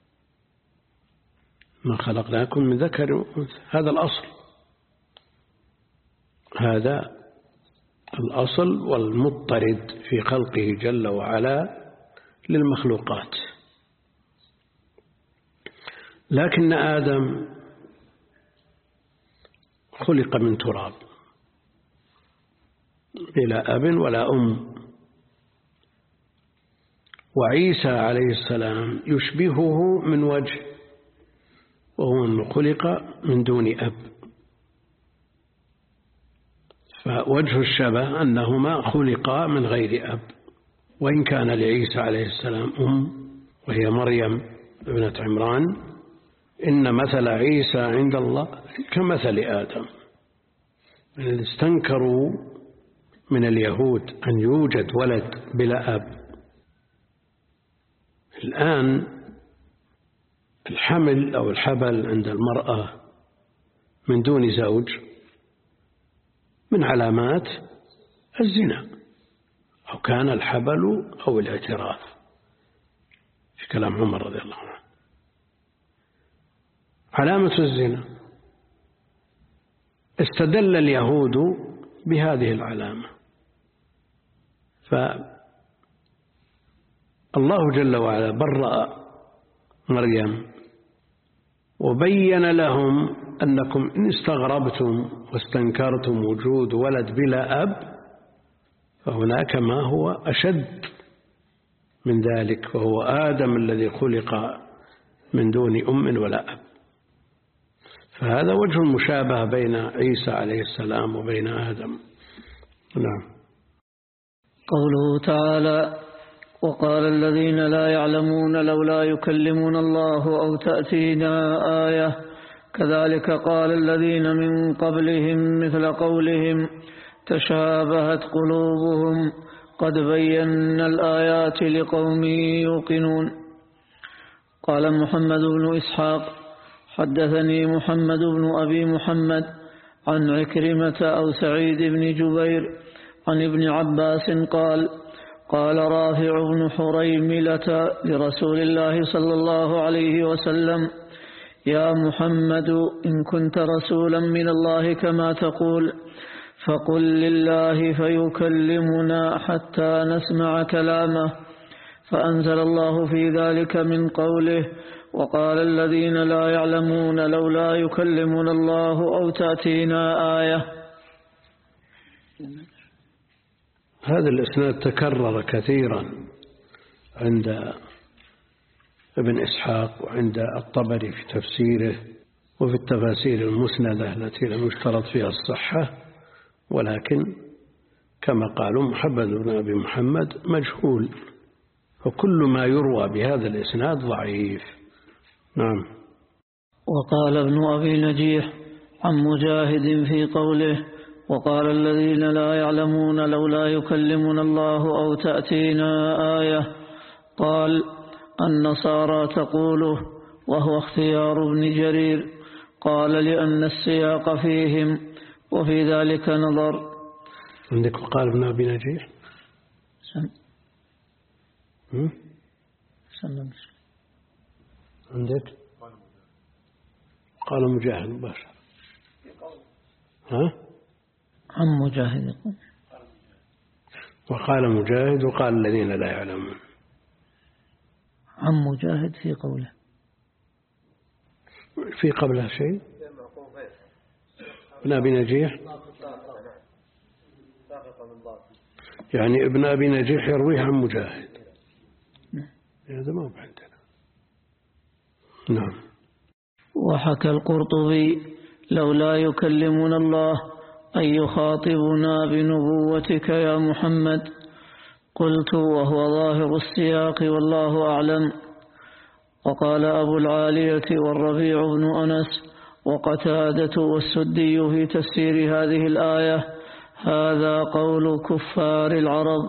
ما خلقناكم من ذكر وأنثى، هذا الأصل، هذا الأصل والمضطرد في خلقه جل وعلا للمخلوقات. لكن آدم خلق من تراب بلا أب ولا أم، وعيسى عليه السلام يشبهه من وجه، وهو أنه خلق من دون أب. فوجه الشبه أنهما خلقا من غير أب، وإن كان لعيسى عليه السلام أم وهي مريم ابنة عمران. إن مثل عيسى عند الله كمثل آدم. من استنكروا من اليهود أن يوجد ولد بلا أب. الآن الحمل أو الحبل عند المرأة من دون زوج من علامات الزنا، أو كان الحبل أو الاعتراف في كلام عمر رضي الله عنه علامة الزنا. استدل اليهود بهذه العلامة، فالله جل وعلا برأ مريم وبين لهم أنكم إن استغربتم واستنكرتم وجود ولد بلا أب فهناك ما هو أشد من ذلك، وهو آدم الذي خلق من دون أم ولا أب. فهذا وجه المشابهة بين عيسى عليه السلام وبين آدم. نعم. قوله تعالى: وقال الذين لا يعلمون لولا يكلمنا الله أو تأتينا آية كذلك قال الذين من قبلهم مثل قولهم تشابهت قلوبهم قد بينا الآيات لقوم يوقنون. قال محمد بن إسحاق: حدثني محمد بن أبي محمد عن عكرمة أو سعيد بن جبير عن ابن عباس قال: قال رافع بن حريملة لرسول الله صلى الله عليه وسلم: يا محمد إن كنت رسولا من الله كما تقول فقل لله فيكلمنا حتى نسمع كلامه. فأنزل الله في ذلك من قوله: وقال الذين لا يعلمون لولا يكلمنا الله أو تأتينا آية. هذا الإسناد تكرر كثيرا عند ابن إسحاق وعند الطبري في تفسيره، وفي التفاسير المسندة التي لم يشترط فيها الصحة، ولكن كما قالوا محمد بن أبي محمد مجهول، فكل ما يروى بهذا الإسناد ضعيف. نعم. وقال ابن أبي نجيح عن مجاهد في قوله وقال الذين لا يعلمون لولا يكلمنا الله أو تأتينا آية، قال النصارى تقوله، وهو اختيار ابن جرير، قال لأن السياق فيهم وفي ذلك نظر. عندك وقال ابن أبي نجيح سم سم عندك قال مجاهد مباشر. ها عن مجاهد وقال مجاهد وقال الذين لا يعلمون. عن مجاهد في قوله في قبلها شيء ابن أبي نجيح، يعني ابن أبي نجيح يرويه عن مجاهد، هذا ما هو عندنا. نعم. وحكى القرطبي لولا يكلمنا الله أن يخاطبنا بنبوتك يا محمد، قلت وهو ظاهر السياق والله أعلم. وقال أبو العالية والربيع بن أنس وقتادة والسدي في تفسير هذه الآية هذا قول كفار العرب.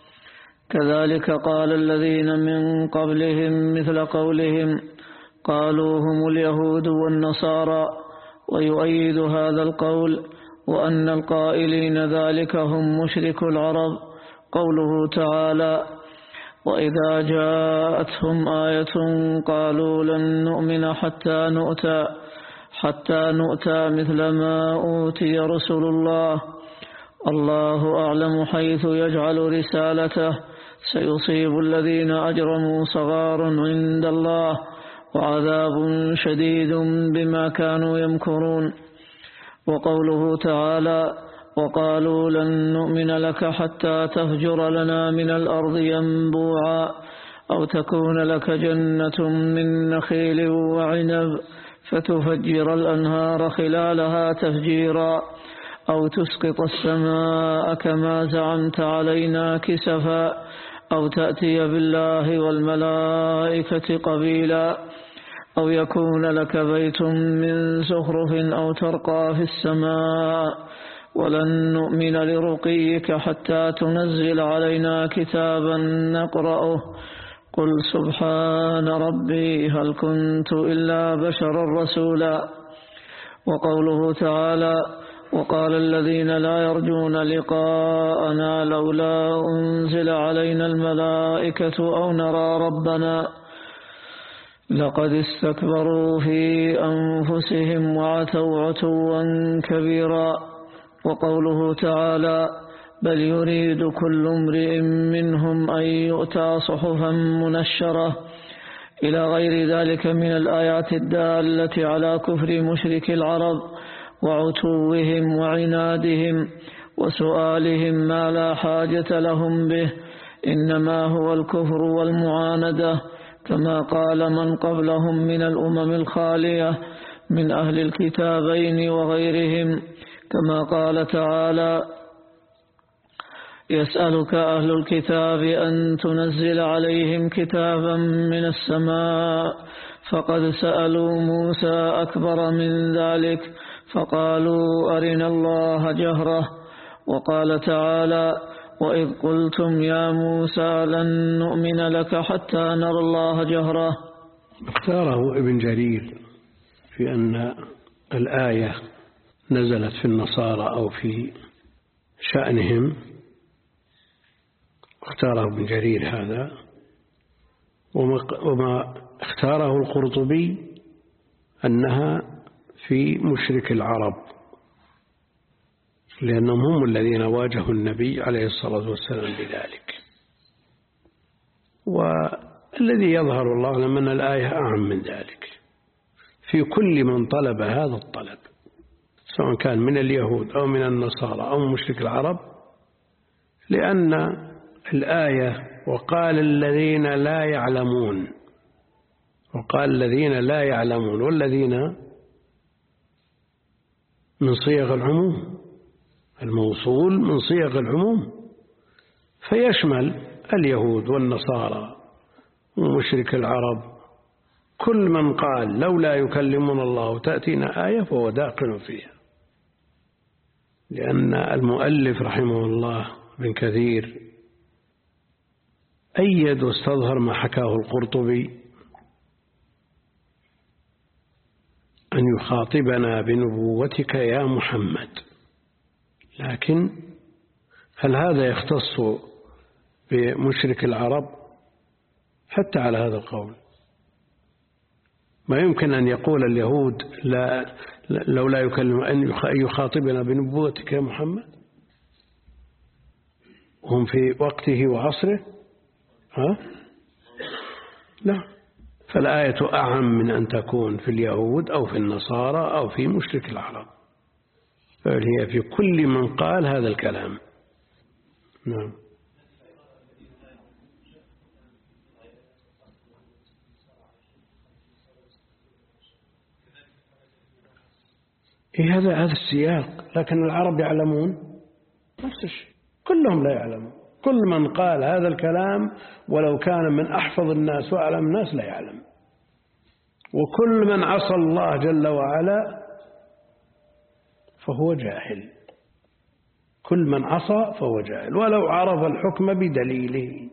كذلك قال الذين من قبلهم مثل قولهم قالوا هم اليهود والنصارى. ويؤيد هذا القول وأن القائلين ذلك هم مشرك العرب قوله تعالى وإذا جاءتهم آية قالوا لن نؤمن حتى نؤتى حتى نؤتى مثل ما أوتي رسل الله الله أعلم حيث يجعل رسالته سيصيب الذين أجرموا صغار عند الله وعذاب شديد بما كانوا يمكرون. وقوله تعالى وقالوا لن نؤمن لك حتى تفجر لنا من الأرض ينبوعا أو تكون لك جنة من نخيل وعنب فتفجر الأنهار خلالها تفجيرا أو تسقط السماء كما زعمت علينا كسفا أو تأتي بالله والملائكة قبيلا أو يكون لك بيت من زخرف أو ترقى في السماء ولن نؤمن لرقيك حتى تنزل علينا كتابا نقرأه قل سبحان ربي هل كنت إلا بشرا رسولا. وقوله تعالى وقال الذين لا يرجون لقاءنا لولا أنزل علينا الملائكة أو نرى ربنا لقد استكبروا في أنفسهم وعتوا عتوا كبيرا. وقوله تعالى بل يريد كل امرئ منهم أن يؤتى صحفا منشرة إلى غير ذلك من الآيات الدالة على كفر مشرك العرب وعتوهم وعنادهم وسؤالهم ما لا حاجة لهم به إنما هو الكفر والمعاندة كما قال من قبلهم من الأمم الخالية من أهل الكتابين وغيرهم كما قال تعالى يسألك أهل الكتاب أن تنزل عليهم كتابا من السماء فقد سألوا موسى أكبر من ذلك فقالوا أرنا الله جهرة. وقال تعالى وإذ قلتم يا موسى لن نؤمن لك حتى نرى الله جهرة. اختاره ابن جرير في أن الآية نزلت في النصارى أو في شأنهم، اختاره ابن جرير هذا، وما اختاره القرطبي أنها في مشرك العرب لأنهم هم الذين واجهوا النبي عليه الصلاة والسلام بذلك. والذي يظهر الله من الآية أعم من ذلك في كل من طلب هذا الطلب سواء كان من اليهود أو من النصارى أو مشرك العرب، لأن الآية وقال الذين لا يعلمون وقال الذين لا يعلمون والذين من صيغ العموم، الموصول من صيغ العموم، فيشمل اليهود والنصارى ومشرك العرب. كل من قال لولا يكلمنا الله تأتينا آية فهو داخل فيها، لأن المؤلف رحمه الله ابن كثير أيد واستظهر ما حكاه القرطبي أن يخاطبنا بنبوتك يا محمد، لكن هل هذا يختص بمشرك العرب؟ حتى على هذا القول ما يمكن أن يقول اليهود لا لو لا يكلم أن يخاطبنا بنبوتك يا محمد هم في وقته وعصره. ها؟ لا، فالآية أعم من أن تكون في اليهود أو في النصارى أو في مشرك العرب، بل هي في كل من قال هذا الكلام. نعم. إيه هذا هذا السياق، لكن العرب يعلمون نفس الشيء، كلهم لا يعلمون. كل من قال هذا الكلام ولو كان من أحفظ الناس وأعلم الناس لا يعلم، وكل من عصى الله جل وعلا فهو جاهل. كل من عصى فهو جاهل ولو عرف الحكم بدليله.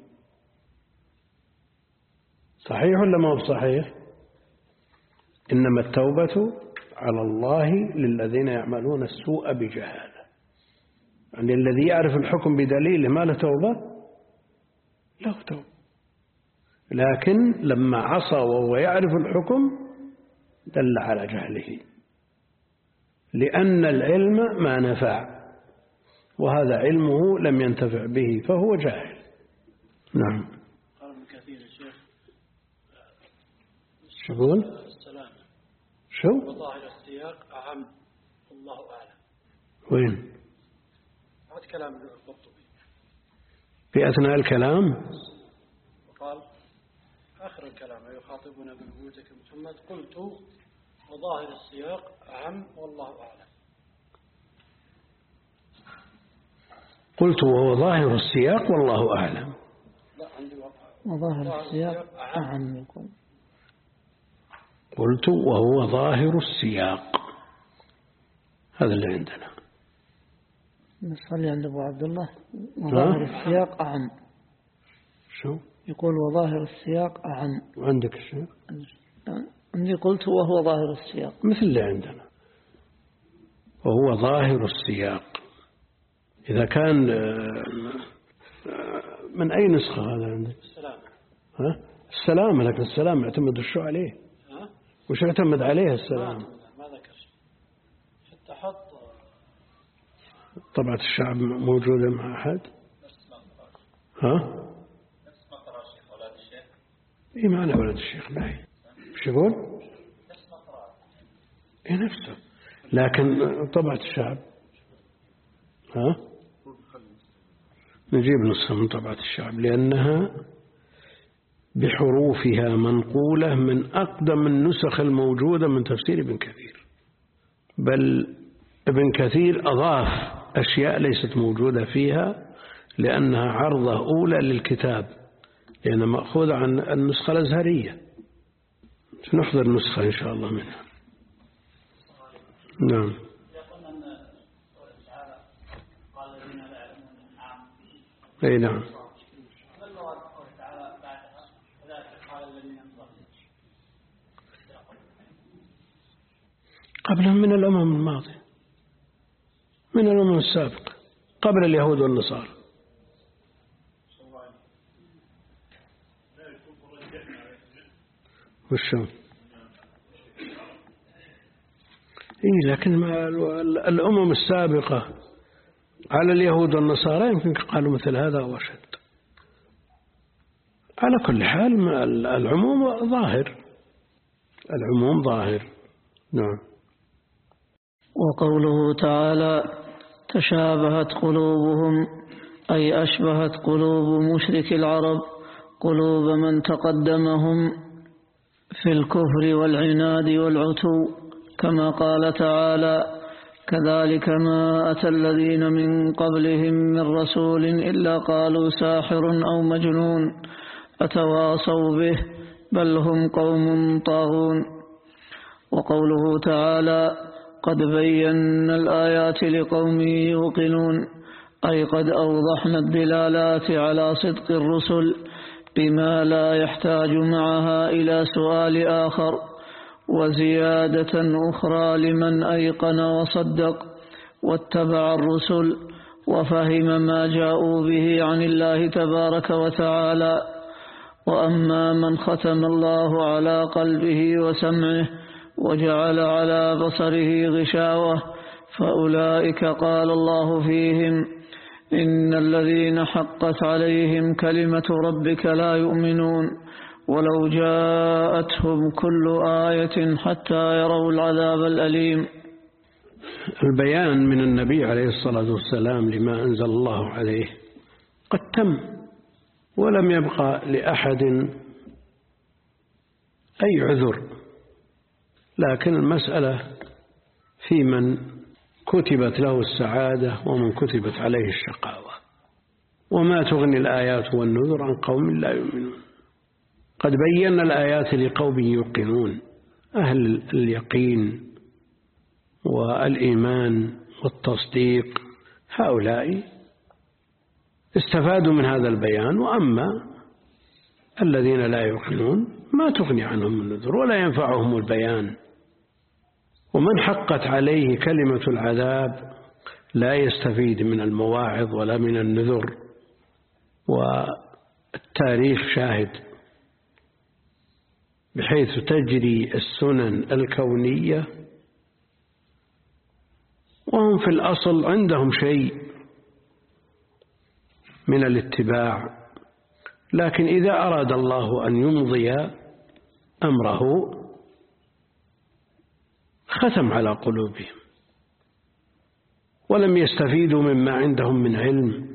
صحيح ولا ما هو صحيح؟ إنما التوبة على الله للذين يعملون السوء بجهالة، يعني الذي يعرف الحكم بدليله ما له توبة؟ له توبة، لكن لما عصى وهو يعرف الحكم دل على جهله، لأن العلم ما نفع وهذا علمه لم ينتفع به فهو جاهل. نعم. قال ابن كثير يا شيخ شو يقول؟ السلام شو؟ وظاهر السياق أعم الله أعلم. وين؟ هذا كلام القرطبي في أثناء الكلام. وقال آخر الكلام يخاطبنا بنبوتك محمد قلت وظاهر السياق أعم والله أعلم. قلت وهو ظاهر السياق والله أعلم. لا عندي وظاهر السياق أعم يكون. قلت وهو ظاهر السياق، هذا اللي عندنا. نصلي عند أبو عبد الله وظاهر السياق أعم. شو يقول وظاهر السياق أعم. وعندك الشيء؟ عندي قلت وهو ظاهر السياق مثل اللي عندنا وهو ظاهر السياق. إذا كان من أي نسخة هذا عندك؟ السلام. ها؟ السلام، لكن السلام يعتمد الشو عليه. ها؟ وش يعتمد عليه السلام؟ ما ذكر حتى حط طبعة الشعب موجودة مع أحد؟ ها؟ نفس مقرأ الشيخ أولاد الشيخ. إيه معنا أولاد الشيخ معي. وش يقول؟ نفس مقرأ. إيه نفسه، لكن طبعة الشعب. ها؟ نجيب نسخة من طبعة الشعب لأنها بحروفها منقولة من أقدم النسخ الموجودة من تفسير ابن كثير، بل ابن كثير أضاف أشياء ليست موجودة فيها لأنها عرضة أولى للكتاب، لأنها مأخوذة عن النسخة الأزهرية. نحضر نسخة إن شاء الله منها. نعم. أي نعم. قبلهم من الأمم الماضية، من الأمم السابقة قبل اليهود والنصارى. وشو؟ إيه لكن الأمم السابقة على اليهود والنصارى يمكن قالوا مثل هذا أو أشد. على كل حال العموم ظاهر، العموم ظاهر. نعم. وقوله تعالى تشابهت قلوبهم أي أشبهت قلوب مشرك العرب قلوب من تقدمهم في الكفر والعناد والعتو، كما قال تعالى كذلك ما أتى الذين من قبلهم من رسول إلا قالوا ساحر أو مجنون أتواصوا به بل هم قوم طاغون. وقوله تعالى قد بينا الآيات لقوم يوقنون أي قد أوضحنا الدلالات على صدق الرسل بما لا يحتاج معها إلى سؤال آخر وزيادة أخرى لمن أيقن وصدق واتبع الرسل وفهم ما جاءوا به عن الله تبارك وتعالى. وأما من ختم الله على قلبه وسمعه وجعل على بصره غشاوة فأولئك قال الله فيهم إن الذين حقت عليهم كلمة ربك لا يؤمنون ولو جاءتهم كل آية حتى يروا العذاب الأليم. البيان من النبي عليه الصلاة والسلام لما أنزل الله عليه قد تم ولم يبقى لأحد أي عذر، لكن المسألة في من كتبت له السعادة ومن كتبت عليه الشقاوة. وما تغني الآيات والنذر عن قوم لا يؤمنون. قد بينا الآيات لقوم يوقنون، أهل اليقين والإيمان والتصديق هؤلاء استفادوا من هذا البيان. وأما الذين لا يوقنون ما تغني عنهم النذر ولا ينفعهم البيان. ومن حقت عليه كلمة العذاب لا يستفيد من المواعظ ولا من النذر. والتاريخ شاهد بحيث تجري السنن الكونية وهم في الأصل عندهم شيء من الاتباع، لكن إذا أراد الله أن يمضي أمره ختم على قلوبهم ولم يستفيدوا مما عندهم من علم،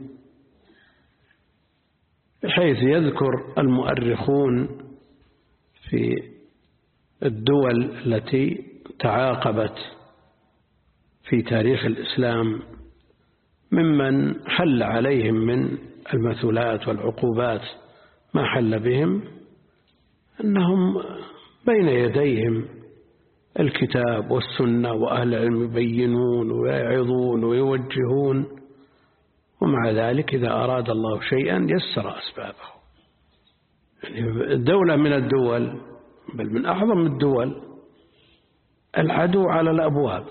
بحيث يذكر المؤرخون في الدول التي تعاقبت في تاريخ الإسلام ممن حل عليهم من المثلات والعقوبات ما حل بهم، أنهم بين يديهم الكتاب والسنة وأهل العلم يبينون ويعظون ويوجهون، ومع ذلك إذا أراد الله شيئا يسر أسبابه. يعني دولة من الدول بل من أعظم الدول العدو على الأبواب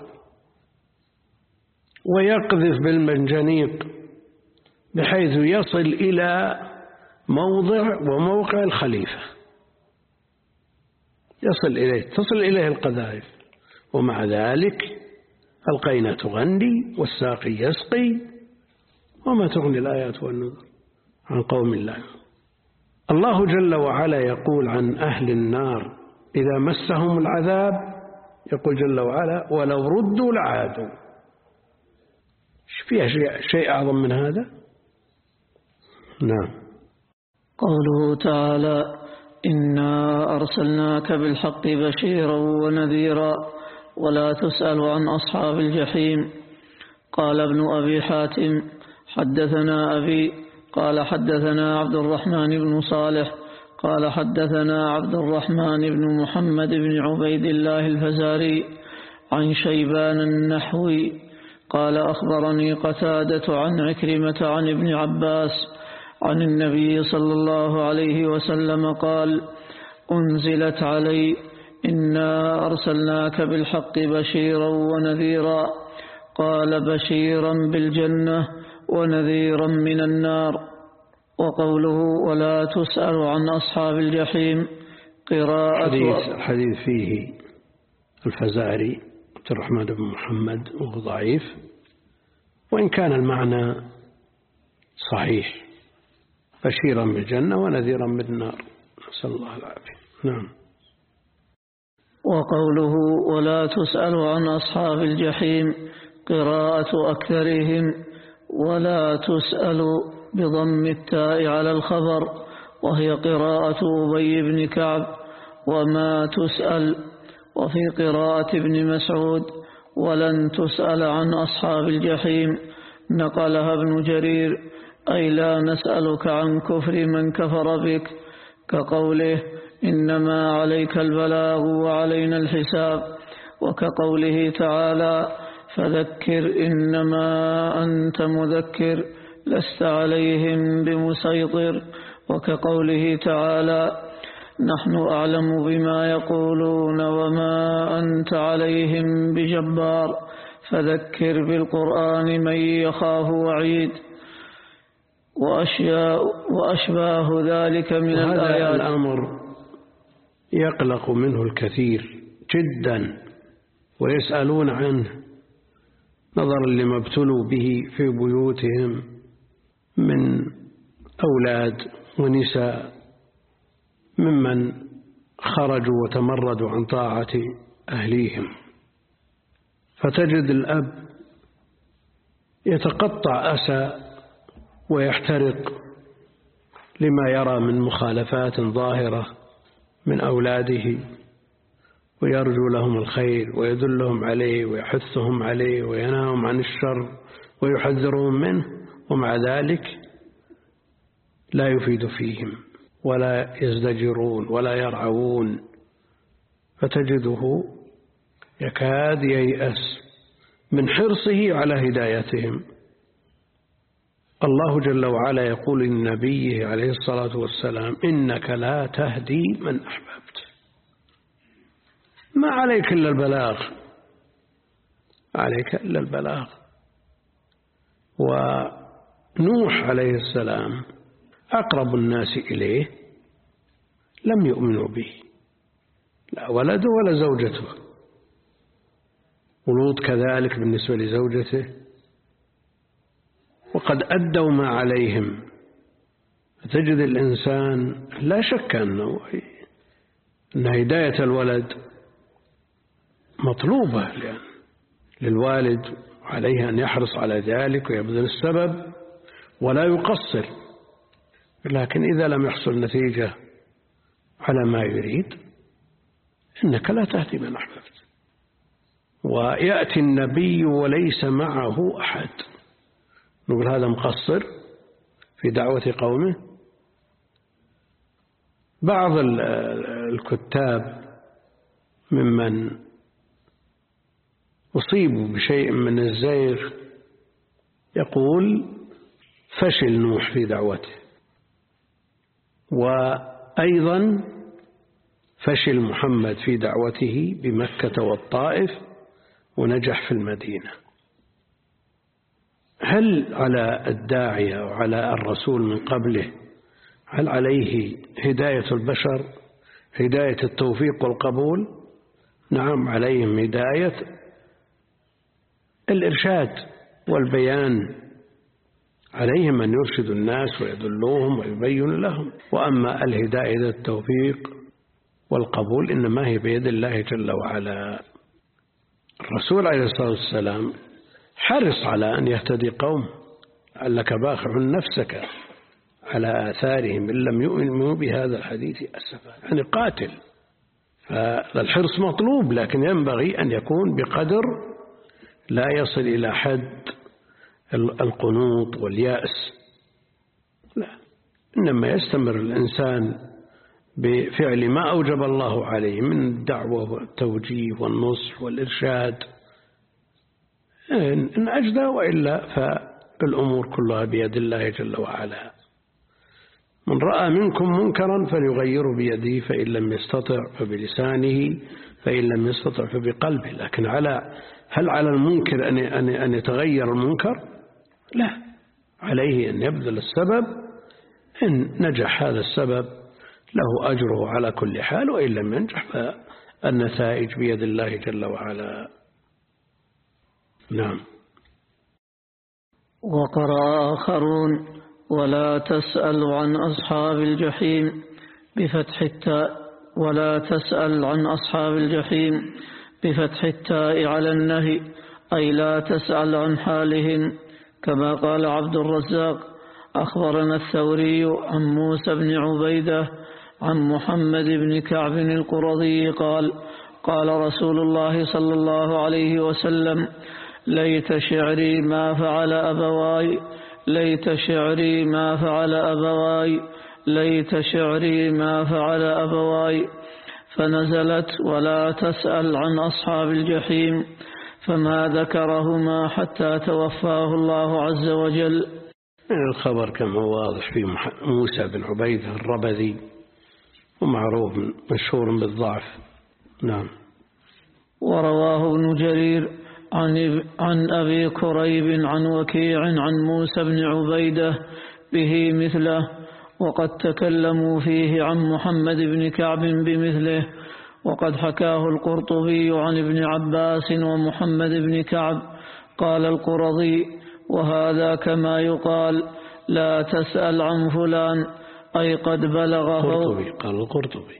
ويقذف بالمنجنيق بحيث يصل إلى موضع وموقع الخليفة، يصل إليه تصل إليه القذائف، ومع ذلك القينة تغني والساقي يسقي وما تغني الآيات والنذر عن قوم الله. الله جل وعلا يقول عن أهل النار إذا مسهم العذاب، يقول جل وعلا ولو ردوا لعادوا. فيها شيء أعظم من هذا؟ نعم. قوله تعالى إنا أرسلناك بالحق بشيرا ونذيرا ولا تسأل عن أصحاب الجحيم. قال ابن أبي حاتم حدثنا أبي قال حدثنا عبد الرحمن بن صالح قال حدثنا عبد الرحمن بن محمد بن عبيد الله الفزاري عن شيبان النحوي قال أخبرني قتادة عن عكرمة عن ابن عباس عن النبي صلى الله عليه وسلم قال أنزلت علي إنا أرسلناك بالحق بشيرا ونذيرا. قال بشيرا بالجنة ونذيرا من النار. وقوله ولا تسأل عن أصحاب الجحيم قراءة حديث, حديث فيه الفزاري عبد الرحمن بن محمد وهو ضعيف، وإن كان المعنى صحيح، بشيرا بالجنة ونذيرا بالنار، نسأل الله العافية. نعم. وقوله ولا تسأل عن أصحاب الجحيم قراءة أكثرهم ولا تسأل بضم التاء على الخبر، وهي قراءة أبي بن كعب وما تسأل. وفي قراءة ابن مسعود ولن تسأل عن أصحاب الجحيم نقلها ابن جرير أي لا نسألك عن كفر من كفر بك، كقوله إنما عليك البلاغ وعلينا الحساب، وكقوله تعالى فذكر إنما أنت مذكر لست عليهم بمسيطر، وكقوله تعالى نحن أعلم بما يقولون وما أنت عليهم بجبار فذكر بالقرآن من يخاف وعيد، وأشباه ذلك من الآيات. هذا الأمر يقلق منه الكثير جدا ويسألون عنه نظرا لما ابتلوا به في بيوتهم من أولاد ونساء ممن خرجوا وتمردوا عن طاعة أهليهم، فتجد الأب يتقطع أسى ويحترق لما يرى من مخالفات ظاهرة من أولاده، ويرجو لهم الخير ويدلهم عليه ويحثهم عليه وينهاهم عن الشر ويحذرهم منه، ومع ذلك لا يفيد فيهم ولا يزدجرون ولا يرعون، فتجده يكاد ييأس من حرصه على هدايتهم. الله جل وعلا يقول لنبيه عليه الصلاة والسلام إنك لا تهدي من أحببت، ما عليك إلا البلاغ، عليك إلا البلاغ. ونوح عليه السلام أقرب الناس إليه لم يؤمنوا به، لا ولده ولا زوجته، ولوط كذلك بالنسبة لزوجته، وقد أدوا ما عليهم. تجد الإنسان لا شك أنه أن هداية الولد مطلوبة للوالد، عليه أن يحرص على ذلك ويبذل السبب ولا يقصر، لكن إذا لم يحصل نتيجة على ما يريد إنك لا تهدي من أحببت. ويأتي النبي وليس معه أحد، نقول هذا مقصر في دعوة قومه. بعض الكتاب ممن أصيبوا بشيء من الزيغ يقول فشل نوح في دعوته، وأيضا فشل محمد في دعوته بمكة والطائف ونجح في المدينة. هل على الداعية وعلى الرسول من قبله هل عليه هداية البشر، هداية التوفيق والقبول؟ نعم، عليهم هداية الإرشاد والبيان، عليهم أن يرشدوا الناس ويدلوهم ويبين لهم. وأما الهداية التوفيق والقبول إنما هي بيد الله جل وعلا. الرسول عليه الصلاة والسلام حرص على أن يهتدي قوم، لعلك باخع نفسك على آثارهم إن لم يؤمنوا بهذا الحديث أسفا، يعني قاتل. فالحرص مطلوب، لكن ينبغي أن يكون بقدر لا يصل إلى حد القنوط واليأس، لا، إنما يستمر الإنسان بفعل ما أوجب الله عليه من الدعوة والتوجيه والنصح والإرشاد إن أجدى، وإلا فالأمور كلها بيد الله جل وعلا. من رأى منكم منكرا فليغيره بيده، فإن لم يستطع فبلسانه، فإن لم يستطع فبقلبه. لكن على هل على المنكر أن أن يتغير المنكر؟ لا، عليه أن يبذل السبب، إن نجح هذا السبب له أجره على كل حال، وإن لم ينجح فالنتائج بيد الله جل وعلا. نعم. وقرأ آخرون ولا تسأل عن أصحاب الجحيم بفتح التاء، ولا تسأل عن أصحاب الجحيم بفتح التاء على النهي، أي لا تسأل عن حالهم، كما قال عبد الرزاق أخبرنا الثوري عن موسى بن عبيدة عن محمد بن كعب القرظي قال قال رسول الله صلى الله عليه وسلم: ليت شعري ما فعل أبواي ليت شعري ما فعل أبواي ليت شعري ما فعل أبواي فنزلت: ولا تسأل عن أصحاب الجحيم، فما ذكرهما حتى توفاه الله عز وجل. الخبر كما واضح في موسى بن عبيدة الربذي، ومعروف مشهور بالضعف. نعم. ورواه ابن جرير عن عن أبي كريب عن وكيع عن موسى بن عبيدة به مثله، وقد تكلموا فيه عن محمد بن كعب بمثله، وقد حكاه القرطبي عن ابن عباس ومحمد بن كعب. قال القرظي: وهذا كما يقال لا تسأل عن فلان، أي قد بلغه. القرطبي قال القرطبي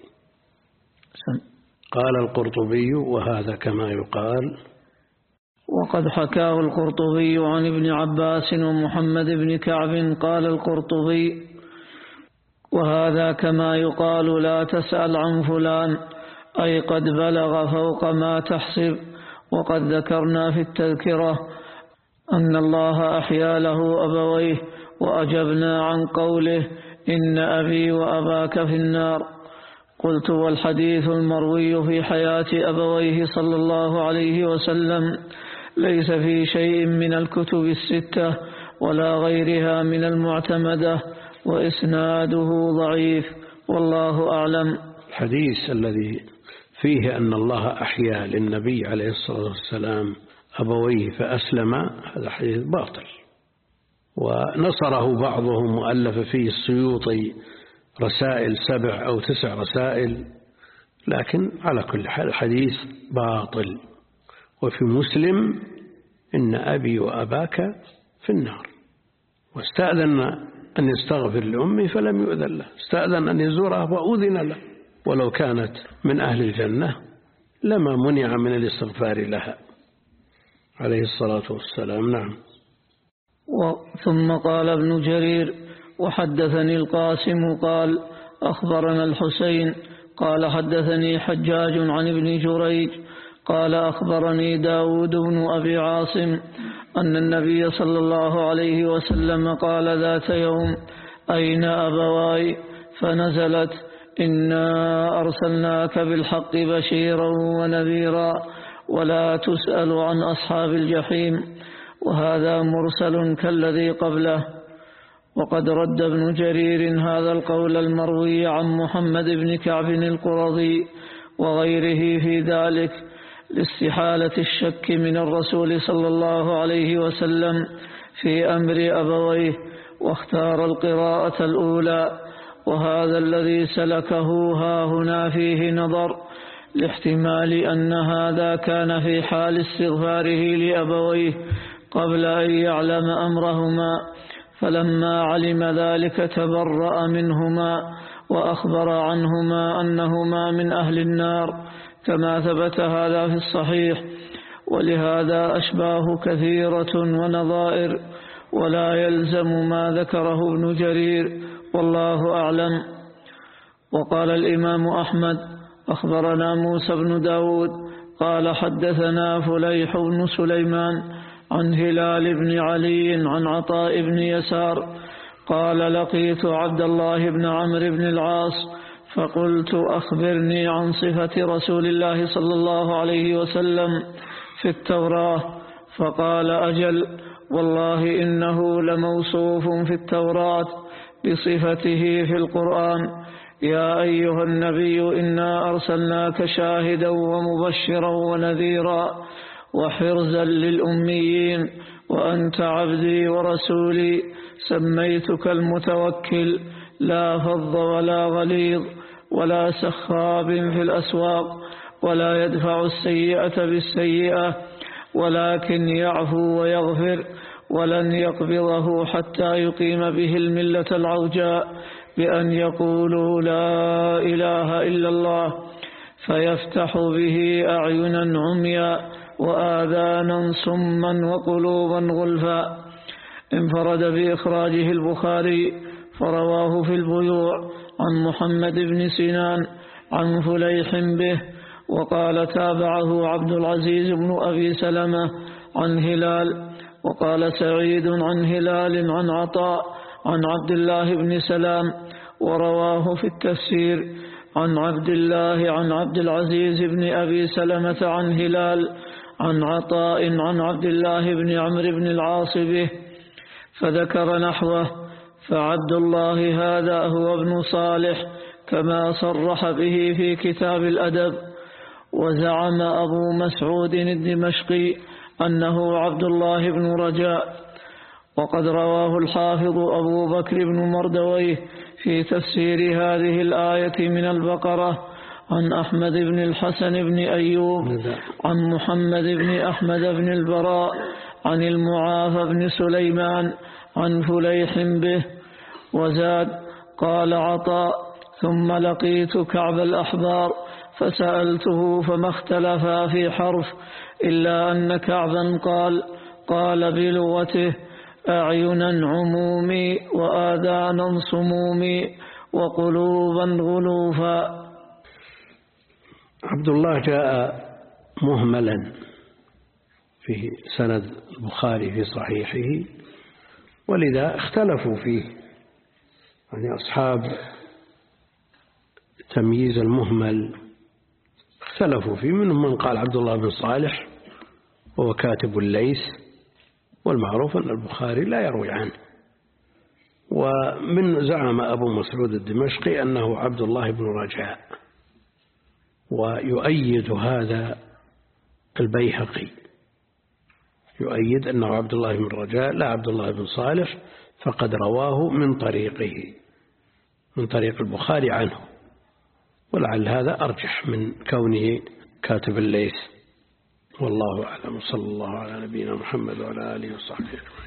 قال القرطبي وهذا كما يقال. وقد حكاه القرطبي عن ابن عباس ومحمد بن كعب. قال القرطبي: وهذا كما يقال لا تسأل عن فلان، أي قد بلغ فوق ما تحسب. وقد ذكرنا في التذكرة أن الله أحيا له أبويه، وأجبنا عن قوله: إن أبي وأباك في النار. قلت: والحديث المروي في حياة أبويه صلى الله عليه وسلم ليس في شيء من الكتب الستة ولا غيرها من المعتمدة، وإسناده ضعيف، والله أعلم. الحديث الذي فيه أن الله أحيا للنبي عليه الصلاة والسلام أبويه فأسلم، هذا حديث باطل، ونصره بعضهم مؤلف فيه السيوطي رسائل سبع أو تسع رسائل، لكن على كل حال الحديث باطل. وفي مسلم: إن أبي وأباك في النار. واستأذن أن يستغفر لأمه فلم يؤذن له، استأذن أن يزورها وأذن له، ولو كانت من أهل الجنة لما منع من الاستغفار لها عليه الصلاة والسلام. نعم. ثم قال ابن جرير: وحدثني القاسم قال أخبرنا الحسين قال حدثني حجاج عن ابن جريج قال أخبرني داود بن أبي عاصم أن النبي صلى الله عليه وسلم قال ذات يوم: أين أبواي؟ فنزلت: إنا أرسلناك بالحق بشيرا ونذيرا ولا تسأل عن أصحاب الجحيم. وهذا مرسل كالذي قبله. وقد رد ابن جرير هذا القول المروي عن محمد بن كعب القرظي وغيره في ذلك لاستحالة الشك من الرسول صلى الله عليه وسلم في أمر أبويه، واختار القراءة الأولى. وهذا الذي سلكه ها هنا فيه نظر، لاحتمال أن هذا كان في حال استغفاره لأبويه قبل أن يعلم أمرهما، فلما علم ذلك تبرأ منهما وأخبر عنهما أنهما من أهل النار، كما ثبت هذا في الصحيح. ولهذا أشباه كثيرة ونظائر، ولا يلزم ما ذكره ابن جرير، والله أعلم. وقال الإمام أحمد: أخبرنا موسى بن داود قال حدثنا فليح بن سليمان عن هلال بن علي عن عطاء بن يسار قال: لقيت عبد الله بن عمرو بن العاص فقلت: أخبرني عن صفة رسول الله صلى الله عليه وسلم في التوراة. فقال: أجل، والله إنه لموصوف في التوراة بصفته في القرآن: يا أيها النبي إنا أرسلناك شاهدا ومبشرا ونذيرا وحرزا للأميين، وأنت عبدي ورسولي، سميتك المتوكل، لا فظ ولا غليظ ولا سخاب في الأسواق، ولا يدفع السيئة بالسيئة، ولكن يعفو ويغفر، ولن يقبضه حتى يقيم به الملة العوجاء بأن يقولوا لا إله إلا الله، فيفتح به أعينا عميا وآذانا صما وقلوبا غلفا. انفرد بإخراجه البخاري، فرواه في البيوع عن محمد بن سنان عن فليح به، وقال تابعه عبد العزيز بن أبي سلمة عن هلال، وقال سعيد عن هلال عن عطاء عن عبد الله بن سلام، ورواه في التفسير عن عبد الله عن عبد العزيز بن أبي سلمة عن هلال عن عطاء عن عبد الله بن عمرو بن العاص به، فذكر نحوه. فعبد الله هذا هو ابن صالح كما صرح به في كتاب الأدب. وزعم أبو مسعود الدمشقي أنه عبد الله بن رجاء، وقد رواه الحافظ أبو بكر بن مردويه في تفسير هذه الآية من البقرة عن أحمد بن الحسن بن أيوب عن محمد بن أحمد بن البراء عن المعافى بن سليمان عن فليح به. وزاد قال عطاء: ثم لقيت كعب الأحبار فسألته فما اختلفا في حرف إلا أن كعبا قال قال بلغته: أعينا عمومي وآذانا صمومي وقلوبا غلوفا. عبد الله جاء مهملا في سند البخاري في صحيحه، ولذا اختلفوا فيه، يعني أصحاب تمييز المهمل اختلفوا فيه، منهم من قال عبد الله بن صالح وهو كاتب الليث، والمعروف أن البخاري لا يروي عنه. ومن زعم أبو مسعود الدمشقي أنه عبد الله بن رجاء، ويؤيد هذا البيهقي، يؤيد أنه عبد الله بن رجاء لا عبد الله بن صالح، فقد رواه من طريقه من طريق البخاري عنه، ولعل هذا أرجح من كونه كاتب الليث. والله أعلم، صلى الله على نبينا محمد وعلى آله وصحبه.